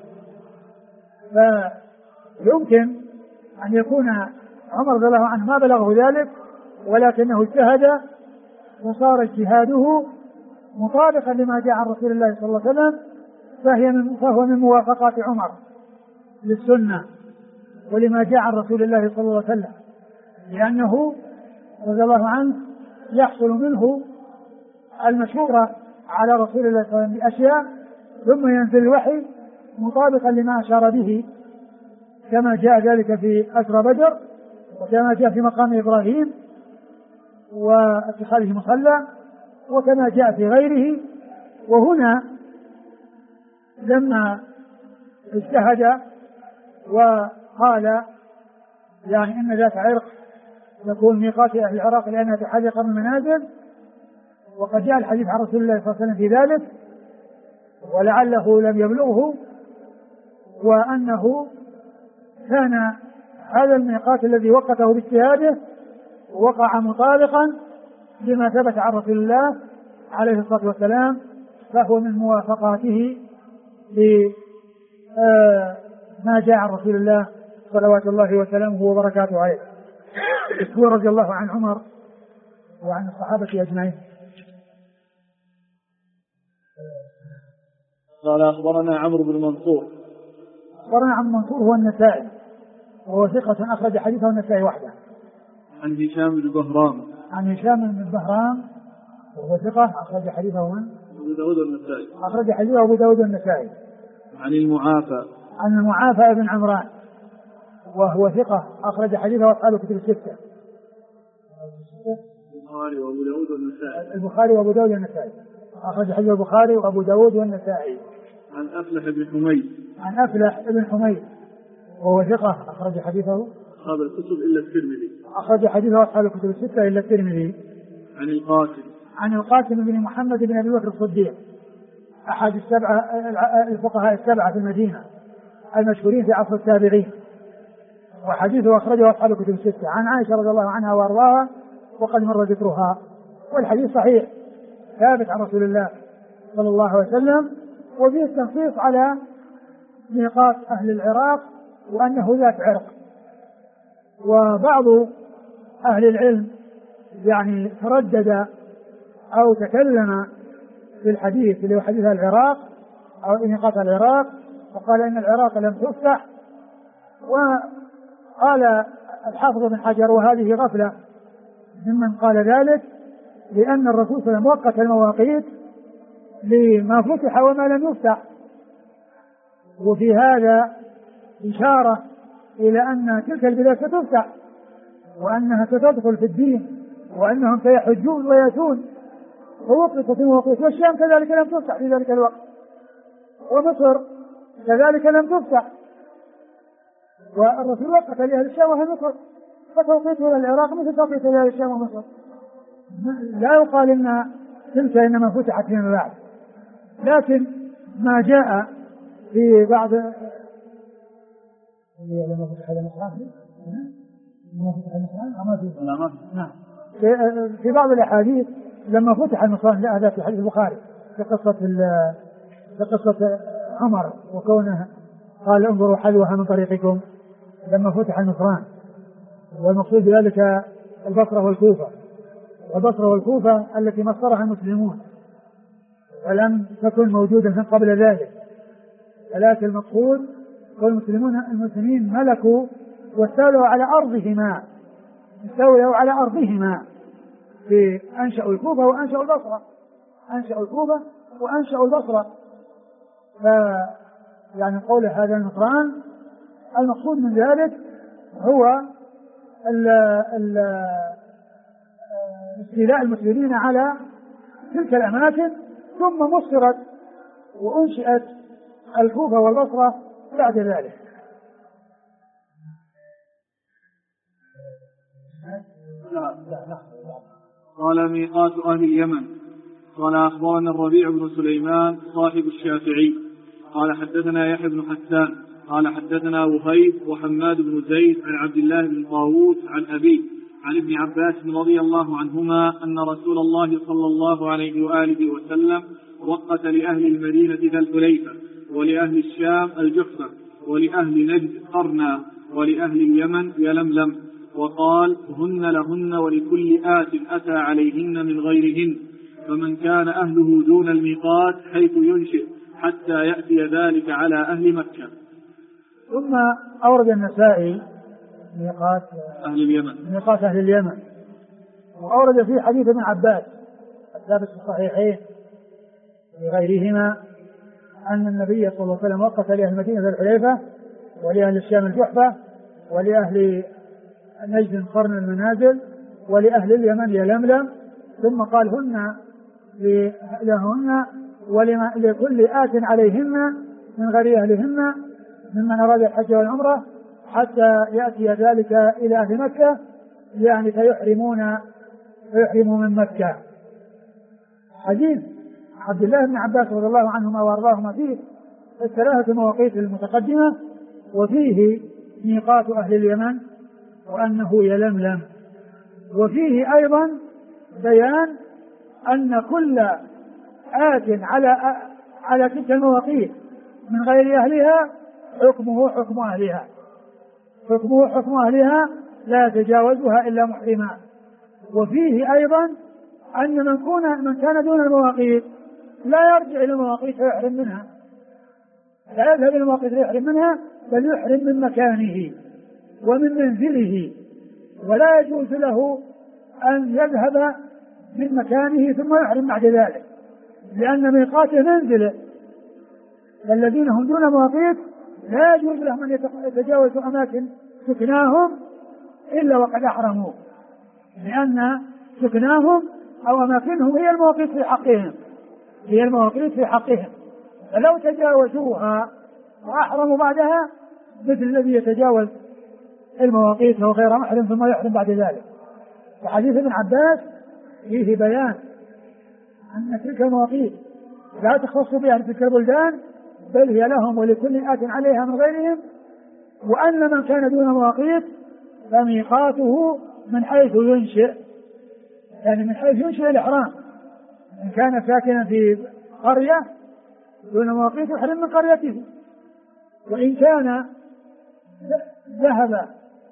فيمكن أن يكون عمر رضي الله عنه ما بلغه ذلك، ولكنه اجتهد، وصار اجتهاده مطابقا لما جاء عن رسول الله صلى الله عليه وسلم، فهو من موافقات عمر للسنة ولما جاء عن رسول الله صلى الله عليه وسلم، لأنه رضي الله عنه يحصل منه المشورة على رسول الله صلى الله عليه وسلم بأشياء، ثم ينزل الوحي مطابقا لما أشار به، كما جاء ذلك في أسرى بدر، وكما جاء في مقام إبراهيم واتخاذه مصلى، وكما جاء في غيره. وهنا لما اجتهد وقال يعني إن ذات عرق يكون ميقات أهل العراق لأنها تحاذي قرن المنازل، وقد جاء الحديث عن رسول الله صلى الله عليه وسلم في ذلك، ولعله لم يبلغه، وأنه كان هذا الميقات الذي وقته باجتهاده وقع مطابقا لما ثبت عن رسول الله عليه الصلاة والسلام، فهو من موافقاته لما جاء عن رسول الله صلوات الله وسلامه وبركاته عليه. هو رضي الله عن عمر وعن الصحابة أجمعين. قال أخبرنا عمرو بن منصور. أخبرنا عن منصور هو النسائي، وهو ثقة أخرج حديثه النسائي وحده. عن هشام بن بهرام. عن هشام بن بهرام وهو ثقة أخرج حديثه من؟ أبو داود النسائي. أخرج حديثه أبو داود النسائي. عن المعافى. عن المعافى بن عمران وهو ثقة أخرج حديثه أصحاب الكتب الستة. البخاري وأبو داود والنسائي. البخاري وأبو داود والنسائي أخرج حديث البخاري وأبو داود والنسائي. عن أفلح بن حميد. عن أفلح بن حميد وهو ثقة أخرج حديثه أصحاب الكتب إلا الترمذي. أخرج حديثه أصحاب الكتب الستة إلا الترمذي. عن القاسم بن محمد بن أبي بكر الصديق أحد الفقهاء السبعة في المدينة المشهورين في عصر التابعين، وحديثه أخرجه أصحاب الكتب الستة. عن عائشة رضي الله عنها وأرضاها وقد مر ذكرها، والحديث صحيح ثابت عن رسول الله صلى الله عليه وسلم، وفيه التنصيص على ميقات أهل العراق وأنه ذات عرق. وبعض أهل العلم يعني تردد أو تكلم في الحديث اللي هو حديث العراق أو ميقات العراق، وقال إن العراق لم تفتح. وقال الحافظ بن حجر وهذه غفلة ممن قال ذلك، لأن الرسول صلى الله عليه وسلم وقت المواقيت لما فتح وما لم يفتح، وفي هذا إشارة إلى أن تلك البلاد ستفتح وأنها ستدخل في الدين وأنهم سيحجون ويأتون، ووقفت المواقيت. والشام كذلك لم تفتح في ذلك الوقت، ومصر كذلك لم تفتح، والرسول وقف لأهل الشام وأهل مصر، فتوقيته للعراق مثل توقيته لأهل الشام ومصر. لا يقال إن تلك إنما فتحت فيما بعد، لكن ما جاء في بعض في بعض الأحاديث لما فتح النصران، هذا في حديث البخاري في قصة عمر وكونه قال انظروا حلوها من طريقكم لما فتح النصران، والمقصود بذلك البصرة والكوفة، والبصرة والكوفة التي مصرها المسلمون ولم تكن موجودة قبل ذلك، ولكن المقصود المسلمين ملكوا واستولوا على أرضهما في أنشأوا الكوفة وأنشأوا البصرة. يعني قول هذا النصران المقصود من ذلك هو استيلاء المسلمين على تلك الأماكن، ثم مصرت وأنشئت الكوفة والبصرة بعد ذلك. قال ميقات أهل اليمن. قال أخبرنا الربيع بن سليمان صاحب الشافعي قال حدثنا يحيى بن حسان قال حدثنا وهيب وحماد بن زيد عن عبد الله بن طاووس عن أبيه عن ابن عباس رضي الله عنهما أن رسول الله صلى الله عليه وآله وسلم وقت لأهل المدينة ذا الحليفة، ولأهل الشام الجحفة، ولأهل نجد قرنا، ولأهل اليمن يلملم، وقال هن لهن ولكل آت أتى عليهن من غيرهن، فمن كان أهله دون الميقات حيث ينشئ حتى يأتي ذلك على أهل مكة. ثم أورد النسائي ميقات أهل اليمن، وأورد فيه حديث ابن عباس الثابت في الصحيحين وغيرهما أن النبي صلى الله عليه وسلم وقف لأهل المدينة ذا الحليفة، ولأهل الشام الجحفة، ولأهل نجد قرن المنازل، ولأهل اليمن يلملم، ثم قال هن لهن ولكل آت عليهن من غير أهلهن ممن أراد الحج والعمرة حتى يأتي ذلك إلى أهل مكة، يعني فيحرموا من مكة. حديث عبد الله بن عباس رضي الله عنهما وأرضاهما فيه الثلاثة مواقيت المتقدمة، وفيه ميقات أهل اليمن وأنه يلملم، وفيه أيضا بيان أن كل آت على تلك المواقيت من غير أهلها حكمه حكم أهلها لا يتجاوزها إلا محرما. وفيه أيضا أن من كان دون المواقيت لا يرجع إلى المواقيت فيحرم منها، لا يذهب إلى المواقيت فيحرم منها، بل يحرم من مكانه ومن منزله، ولا يجوز له أن يذهب من مكانه ثم يحرم بعد ذلك، لأن ميقاته منزله. الذين هم دون مواقيت لا يجوز لهم أن يتجاوزوا أماكن سكناهم إلا وقد أحرموا، لأن سكناهم أو أماكنهم هي المواقيت في حقهم، فلو تجاوزوها وأحرموا بعدها مثل الذي يتجاوز المواقيت هو غير محرم ثم يحرم بعد ذلك. وحديث ابن عباس فيه بيان أن تلك المواقيت لا تخص بها تلك البلدان، بل هي لهم ولكل آت عليها من غيرهم، وأن من كان دون مواقيت فميقاته من حيث ينشئ، يعني من حيث ينشئ الإحرام. إن كان ساكنا في قرية دون مواقيت يحرم من قريته، وإن كان ذهب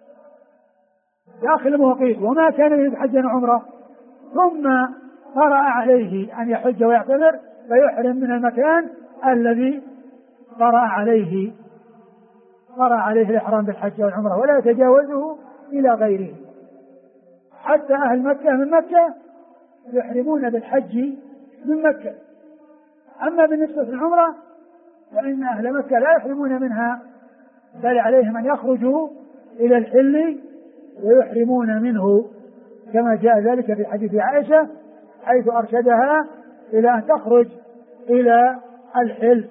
داخل المواقيت وما كان يريد حجا وعمرة ثم طرأ عليه أن يحج ويعتمر فيحرم من المكان الذي طرأ عليه الإحرام بالحج والعمرة، ولا يتجاوزه إلى غيره. حتى أهل مكة من مكة يحرمون بالحج من مكة. أما بالنسبة للعمرة فإن أهل مكة لا يحرمون منها، بل عليهم أن يخرجوا إلى الحل ويحرمون منه، كما جاء ذلك في حديث عائشة حيث أرشدها إلى أن تخرج إلى الحل.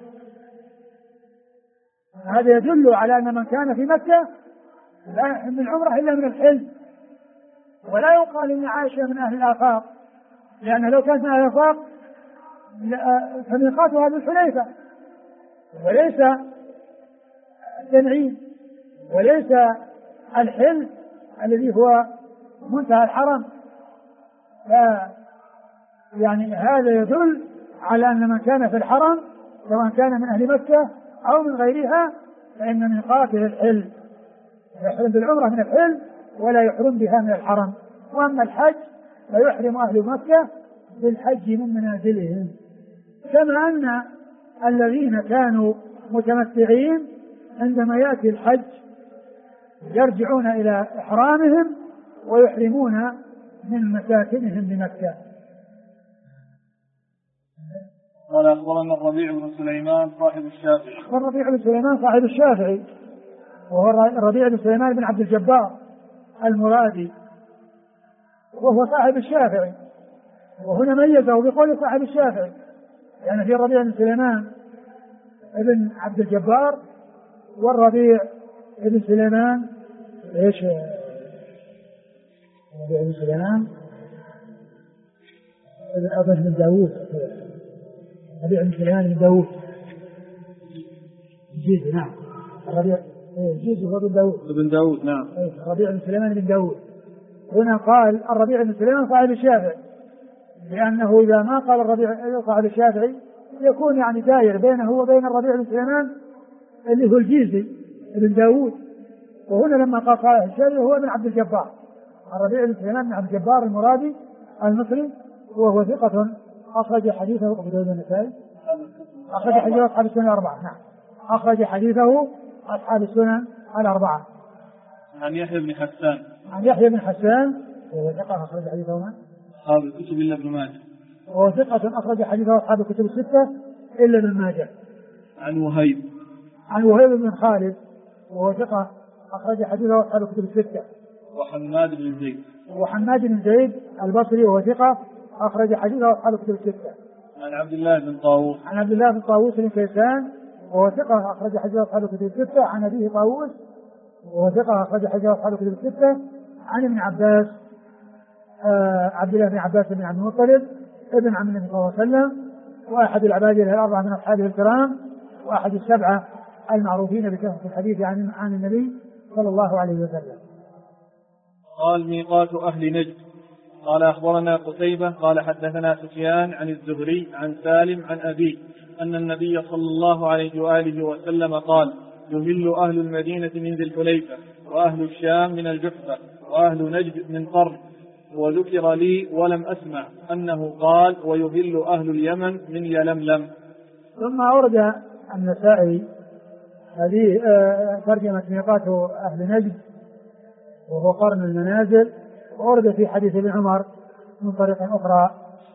هذا يدل على أن من كان في مكة لا يحرم العمرة إلا من الحل، ولا يقال إن عائشة من أهل الآفاق، لأن لو كانت من أهل الآفاق فميقاتها بالحليفة وليس التنعيم وليس الحل الذي هو منتهى الحرم. يعني هذا يدل على أن من كان في الحرم سواء كان من أهل مكة أو من غيرها فإن ميقاته الحل، يحرم بالعمرة من الحل ولا يحرم بها من الحرم. وأما الحج فيحرم أهل مكة بالحج من منازلهم، كما أن الذين كانوا متمتعين عندما يأتي الحج يرجعون إلى إحرامهم ويحرمون من مساكنهم بمكة. قال أخبرنا الربيع بن سليمان صاحب الشافعي. والربيع بن سليمان صاحب الشافعي وهو الربيع بن سليمان بن عبد الجبار المرادي، وهو صاحب الشافعي، وهنا ميزه بقول صاحب الشافعي، يعني في الربيع بن سليمان ابن عبد الجبار والربيع بن سليمان ايش؟ الربيع بن سليمان أبن بن داوود، الربيع بن سليمان بن داوود جيزي. نعم الربيع جيزي هو بن داوود نعم الربيع بن سليمان بن داوود. هنا قال الربيع بن سليمان صاحب الشافعي، لأنه إذا ما قال الربيع صاحب الشافعي يكون يعني داير بينه وبين الربيع بن سليمان اللي هو الجيزي بن داوود. وهنا لما قال صاحب الشافعي هو ابن عبد الجبار، الربيع بن سليمان بن عبد الجبار المرادي المصري، وهو ثقة أخرج حديثه أبو داود النسائي، أخرج حديثه أصحاب السنن الأربعة. نعم أخرج حديثه أصحاب السنن الأربعة. عن يحيى بن حسان. عن يحيى بن حسان وهو ثقة أخرج حديثه من أصحاب الكتب إلا ابن ماجه. وهو ثقة أخرج حديثه أصحاب الكتب الستة إلا ابن ماجه. عن وهيب. عن وهيب بن خالد وهو ثقة أخرج حديثه أصحاب الكتب الستة. وحماد بن زيد. وحماد بن زيد البصري وهو ثقة أخرج حديثه أصحاب الكتب الستة. عن عبد الله بن طاووس. عن عبد الله بن طاووس بن كيسان وهو ثقة أخرج حديثه أصحاب الكتب الستة. عن أبيه طاووس وهو ثقة أخرج حديثه أصحاب الكتب الستة. عن ابن عباس عبد الله بن عباس بن عبد المطلب ابن عم النبي صلى الله عليه وسلم، وأحد العبادلة الأربعة من أصحابه الكرام، وأحد السبعة المعروفين بكثرة الحديث عن النبي صلى الله عليه وسلم. قال ميقات أهل نجد. قال أخبرنا قتيبة قال حدثنا سفيان عن الزهري عن سالم عن أبي أن النبي صلى الله عليه وآله وسلم قال يهل أهل المدينة من ذي الحليفة، وأهل الشام من الجحفة، وأهل نجد من قرن. وذكر لي ولم أسمع أنه قال ويهل أهل اليمن من يلملم. ثم أورد النسائي هذه ترجمة ميقات أهل نجد وهو قرن المنازل، وورد في حديث ابن عمر من طريق أخرى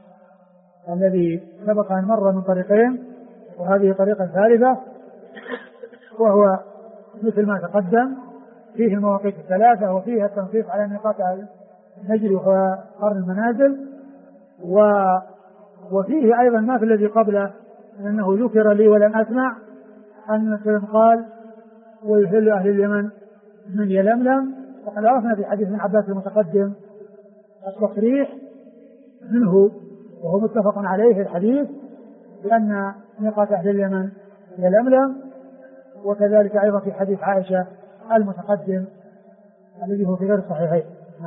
الذي سبق أن مر من طريقين، وهذه طريقة ثالثة وهو مثل ما تقدم فيه المواقيت الثلاثة وفيها التنصيص على ميقات نجد وهو قرن المنازل، وفيه أيضا ما في الذي قبله أنه ذكر لي ولم أسمع أن النبي قال ويهل أهل اليمن من يلملم. وقد عرفنا في حديث ابن عباس المتقدم التصريح منه وهو متفق عليه الحديث بأن ميقات أهل اليمن يلملم، وكذلك أيضا في حديث عائشة المتقدم الذي هو في غير الصحيحين.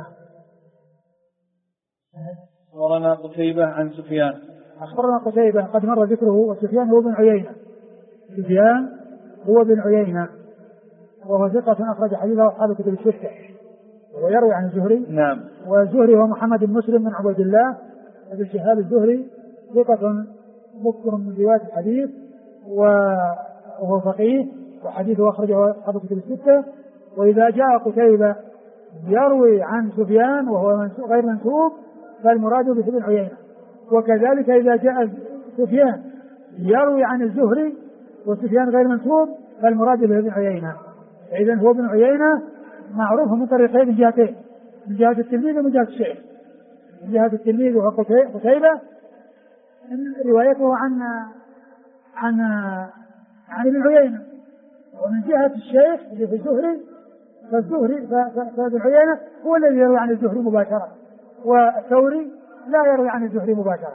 أخبرنا قتيبة عن سفيان. أخبرنا قتيبة قد مر ذكره، وسفيان هو بن عيينة. سفيان هو بن عيينة وهو ثقة أخرج حديثه أصحاب الكتب الستة، ويروي عن الزهري. نعم. والزهري هو محمد بن مسلم بن عبيد الله بن شهاب الزهري، ثقة مكثر من رواية الحديث وهو فقيه، وحديثه أخرجه أصحاب الكتب الستة. وإذا جاء قتيبة يروي عن سفيان وهو غير منسوب فالمراد به ابن عيينة، وكذلك إذا جاء سفيان يروي عن الزهري وسفيان غير منسوب فالمراد به ابن عيينة. إذن هو ابن عيينة معروف من طريقين من جهتين، من جهة التلميذ ومن جهة الشيخ. من جهة التلميذ وهو قتيبة روايته عن ابن عيينة، ومن جهة الشيخ اللي في الزهري فابن عيينة هو الذي يروي عن الزهري مباشرة، والثوري لا يروي عن الزهري مباشرة.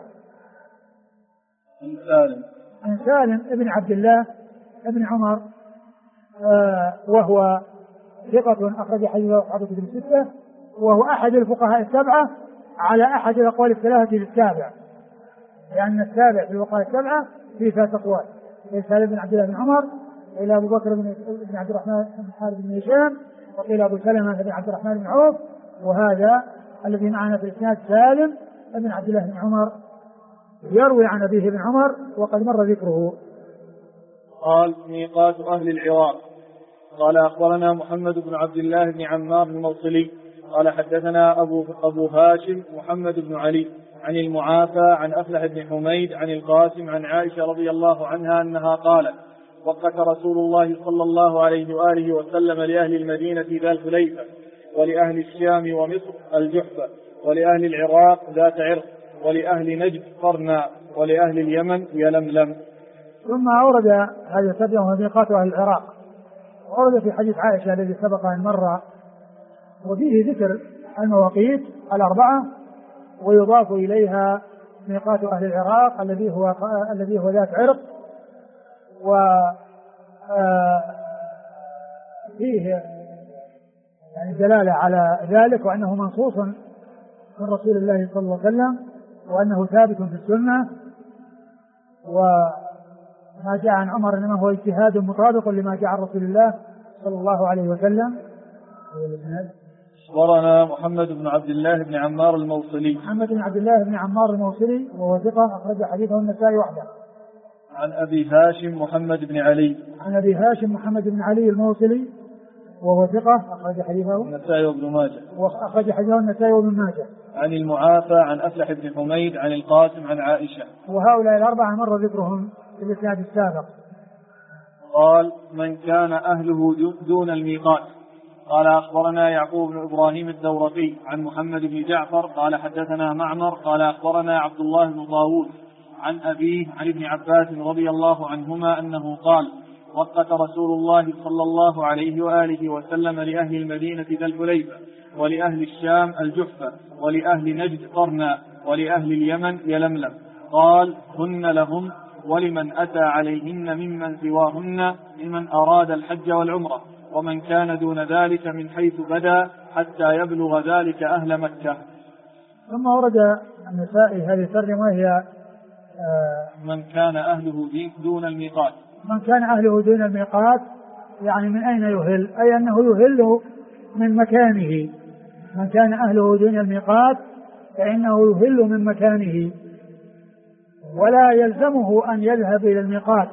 عن سالم ابن عبد الله ابن عمر وهو ثقة أخرج حديثه أصحاب الكتب الستة، وهو أحد الفقهاء السبعة على أحد الأقوال الثلاثة للسابع، لأن السابع في الفقهاء السبعة في ثلاث أقوال: سالم بن عبد الله بن عمر، إلى أبو بكر بن عبد الرحمن بن حارث بن هشام، وقيل أبو سلمة بن عبد الرحمن بن عوف. وهذا الذي معنا في الإسناد سالم بن عبد الله بن عمر يروي عن أبيه بن عمر وقد مر ذكره. قال: ميقات أهل العراق. قال: أخبرنا محمد بن عبد الله بن عمار الموصلي قال: حدثنا أبو هاشم محمد بن علي عن المعافى عن أفلح بن حميد عن القاسم عن عائشة رضي الله عنها أنها قالت: وقت رسول الله صلى الله عليه وآله وسلم لأهل المدينة ذا الحليفة، ولأهل الشام ومصر الجحفة، ولأهل العراق ذات عرق، ولأهل نجد قرنا، ولأهل اليمن يلملم. ثم أورد هذه الترجمة وميقات أهل العراق، ورد في حديث عائشة الذي سبق أن مر، وفيه ذكر المواقيت الأربعة، ويضاف إليها ميقات أهل العراق الذي هو ذات عرق، وفيه يعني دلالة على ذلك، وأنه منصوص من رسول الله صلى الله عليه وسلم، وأنه ثابت في السنة. وما جاء عن عمر إنما هو اجتهاد مطابق لما جاء عن رسول الله صلى الله عليه وسلم. أخبرنا محمد بن عبد الله بن عمار الموصلي. محمد بن عبد الله بن عمار الموصلي وهو ثقة أخرج حديثه النسائي وحده. عن أبي هاشم محمد بن علي. عن أبي هاشم محمد بن علي الموصلي وهو ثقة أخرج حديثه النسائي وابن ماجه. وأخرج حديثه النسائي وابن ماجه. عن المعافى عن أفلح بن حميد عن القاسم عن عائشة. وهؤلاء الأربعة مر ذكرهم في الإسناد السابق. قال: من كان أهله دون الميقات. قال: أخبرنا يعقوب بن إبراهيم الدورقي عن محمد بن جعفر قال: حدثنا معمر قال: أخبرنا عبد الله بن طاووس عن أبيه عن ابن عباس رضي الله عنهما أنه قال: وقت رسول الله صلى الله عليه وآله وسلم لأهل المدينة ذا الحليفة، ولأهل الشام الجحفة، ولأهل نجد قرنا، ولأهل اليمن يلملم. قال: هن لهم ولمن أتى عليهن ممن سواهن ممن أراد الحج والعمرة، ومن كان دون ذلك من حيث بدا حتى يبلغ ذلك أهل مكة. ثم ورد النسائي هذه الترجمة هي من كان أهله دون الميقات. من كان أهله دون الميقات يعني من أين يهل؟ أي أنه يهل من مكانه. من كان أهله دون الميقات فإنه يهل من مكانه، ولا يلزمه أن يذهب إلى الميقات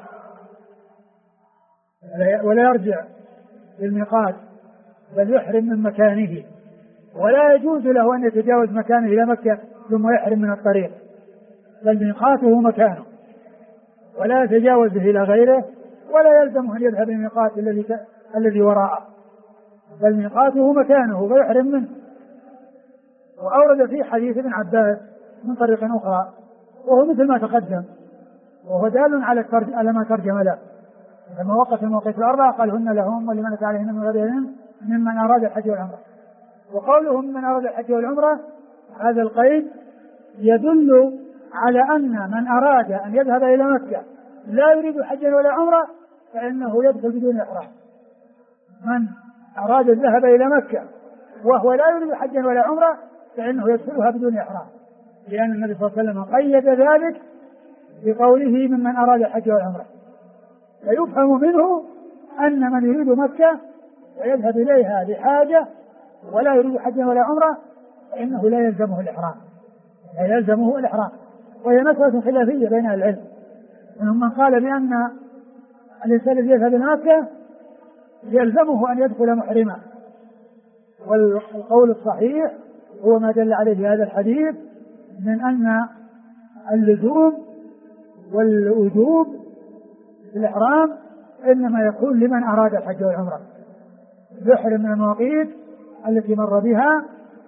ولا يرجع للميقات، بل يحرم من مكانه، ولا يجوز له أن يتجاوز مكانه إلى مكة ثم يحرم من الطريق، بل ميقاته مكانه ولا يتجاوز به إلى غيره، ولا يلزمه أن يذهب للميقات الذي وراءه، بل ميقاته مكانه فيحرم منه. وأورد في حديث ابن عباس من طريق أخرى وهو مثل ما تقدم، وهو دال على ما ترجم له. لما وقت الموقف الأربعة قال: هن لهم ولمن أتى عليهن من غيرهن ممن أراد الحج والعمرة. وقولهم ممن أراد الحج والعمرة هذا القيد يدل على أن من أراد أن يذهب إلى مكة لا يريد حجا ولا عمرة فإنه يدخل بدون إحرام. من أراد الذهاب إلى مكة وهو لا يريد حجا ولا عمرة فإنه يدخلها بدون إحرام، لأن النبي صلى الله عليه وسلم قيد ذلك بقوله ممن أراد الحج والعمرة. فيفهم منه أن من يريد مكة ويذهب إليها لحاجة ولا يريد حجا ولا عمرة فإنه لا يلزمه الإحرام، لا يلزمه الإحرام. وهي مسألة خلافية بين العلم، منهم من قال بأن الإنسان الذي يذهب إلى مكة يلزمه أن يدخل محرما، والقول الصحيح هو ما دل عليه هذا الحديث من أن اللزوم والوجوب في الإحرام إنما يكون لمن أراد الحج والعمرة، يحرم من المواقيت التي مر بها،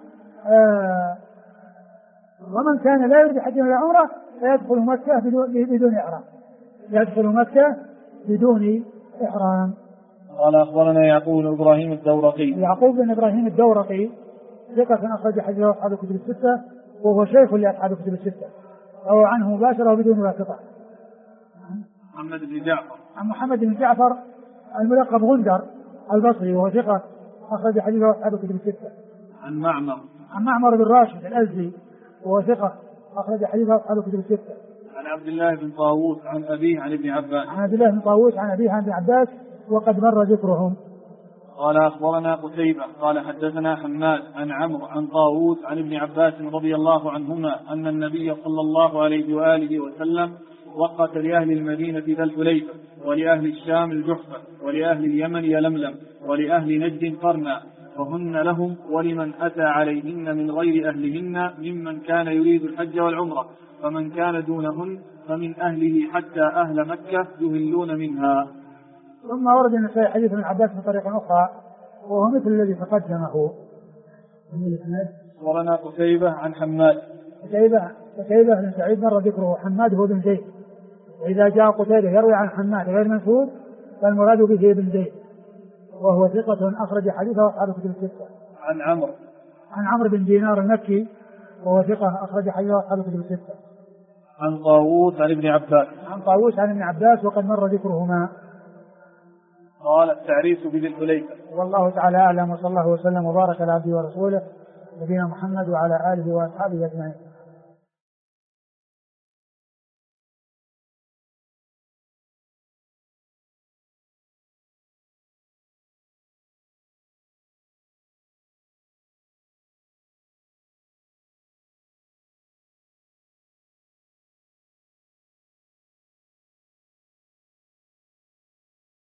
ومن كان لا يريد حج ولا عمرة فيدخل مكة بدون إحرام، يدخل مكة بدون إحرام. قال أخبرنا يعقوب بن إبراهيم الدورقي. يعقوب بن إبراهيم الدورقي ثقة أخرج حديثه أصحاب الكتب الستة، وهو شيخ لأصحاب الكتب الستة، وهو عنه مباشرة وبدون واسطة. محمد بن جعفر. عن محمد بن جعفر الملقب غندر البصري، وهو ثقة أخرج حديثه أصحاب الكتب الستة. عن معمر بن راشد الأزدي، وهو ثقة أخرج حديثه أصحاب الكتب الستة. عن عبد الله بن طاووس عن أبيه عن ابن عباس. عن عبد الله بن طاووس عن أبيه عن ابن عباس وقد مر ذكرهم. قال أخبرنا قتيبة قال حدثنا حماد عن عمرو عن طاووس عن ابن عباس رضي الله عنهما أن النبي صلى الله عليه وآله وسلم وقت لأهل المدينة ذا الحليفة، ولأهل الشام الجحفة، ولأهل اليمن يلملم، ولأهل نجد قرنا، فهن لهم ولمن أتى عليهن من غير أهلهن ممن كان يريد الحج والعمرة، فمن كان دونهن فمن أهله حتى أهل مكة يهلون منها. ثم ورد النسائي حديث ابن عباس بطريقة أخرى وهو مثل الذي تقدمه. ورنا قتيبة عن حماد. قتيبة بن سعيد مر ذكره، حماد هو بن زيد، وإذا جاء قتيبة يروي عن حماد غير منسوب فالمراد به ابن زيد، وهو ثقة أخرج حديثه أصحاب الكتب الستة. عن عمرو بن دينار المكي، وهو ثقة أخرج حديثه أصحاب الكتب الستة. عن طاووس عن ابن عباس. عن طاووس عن ابن عباس وقد مر ذكرهما. قال التعريف بذي الحليفة. والله تعالى أعلم، وصلى الله وسلم وبارك على عبده ورسوله نبينا محمد وعلى آله وأصحابه أجمعين.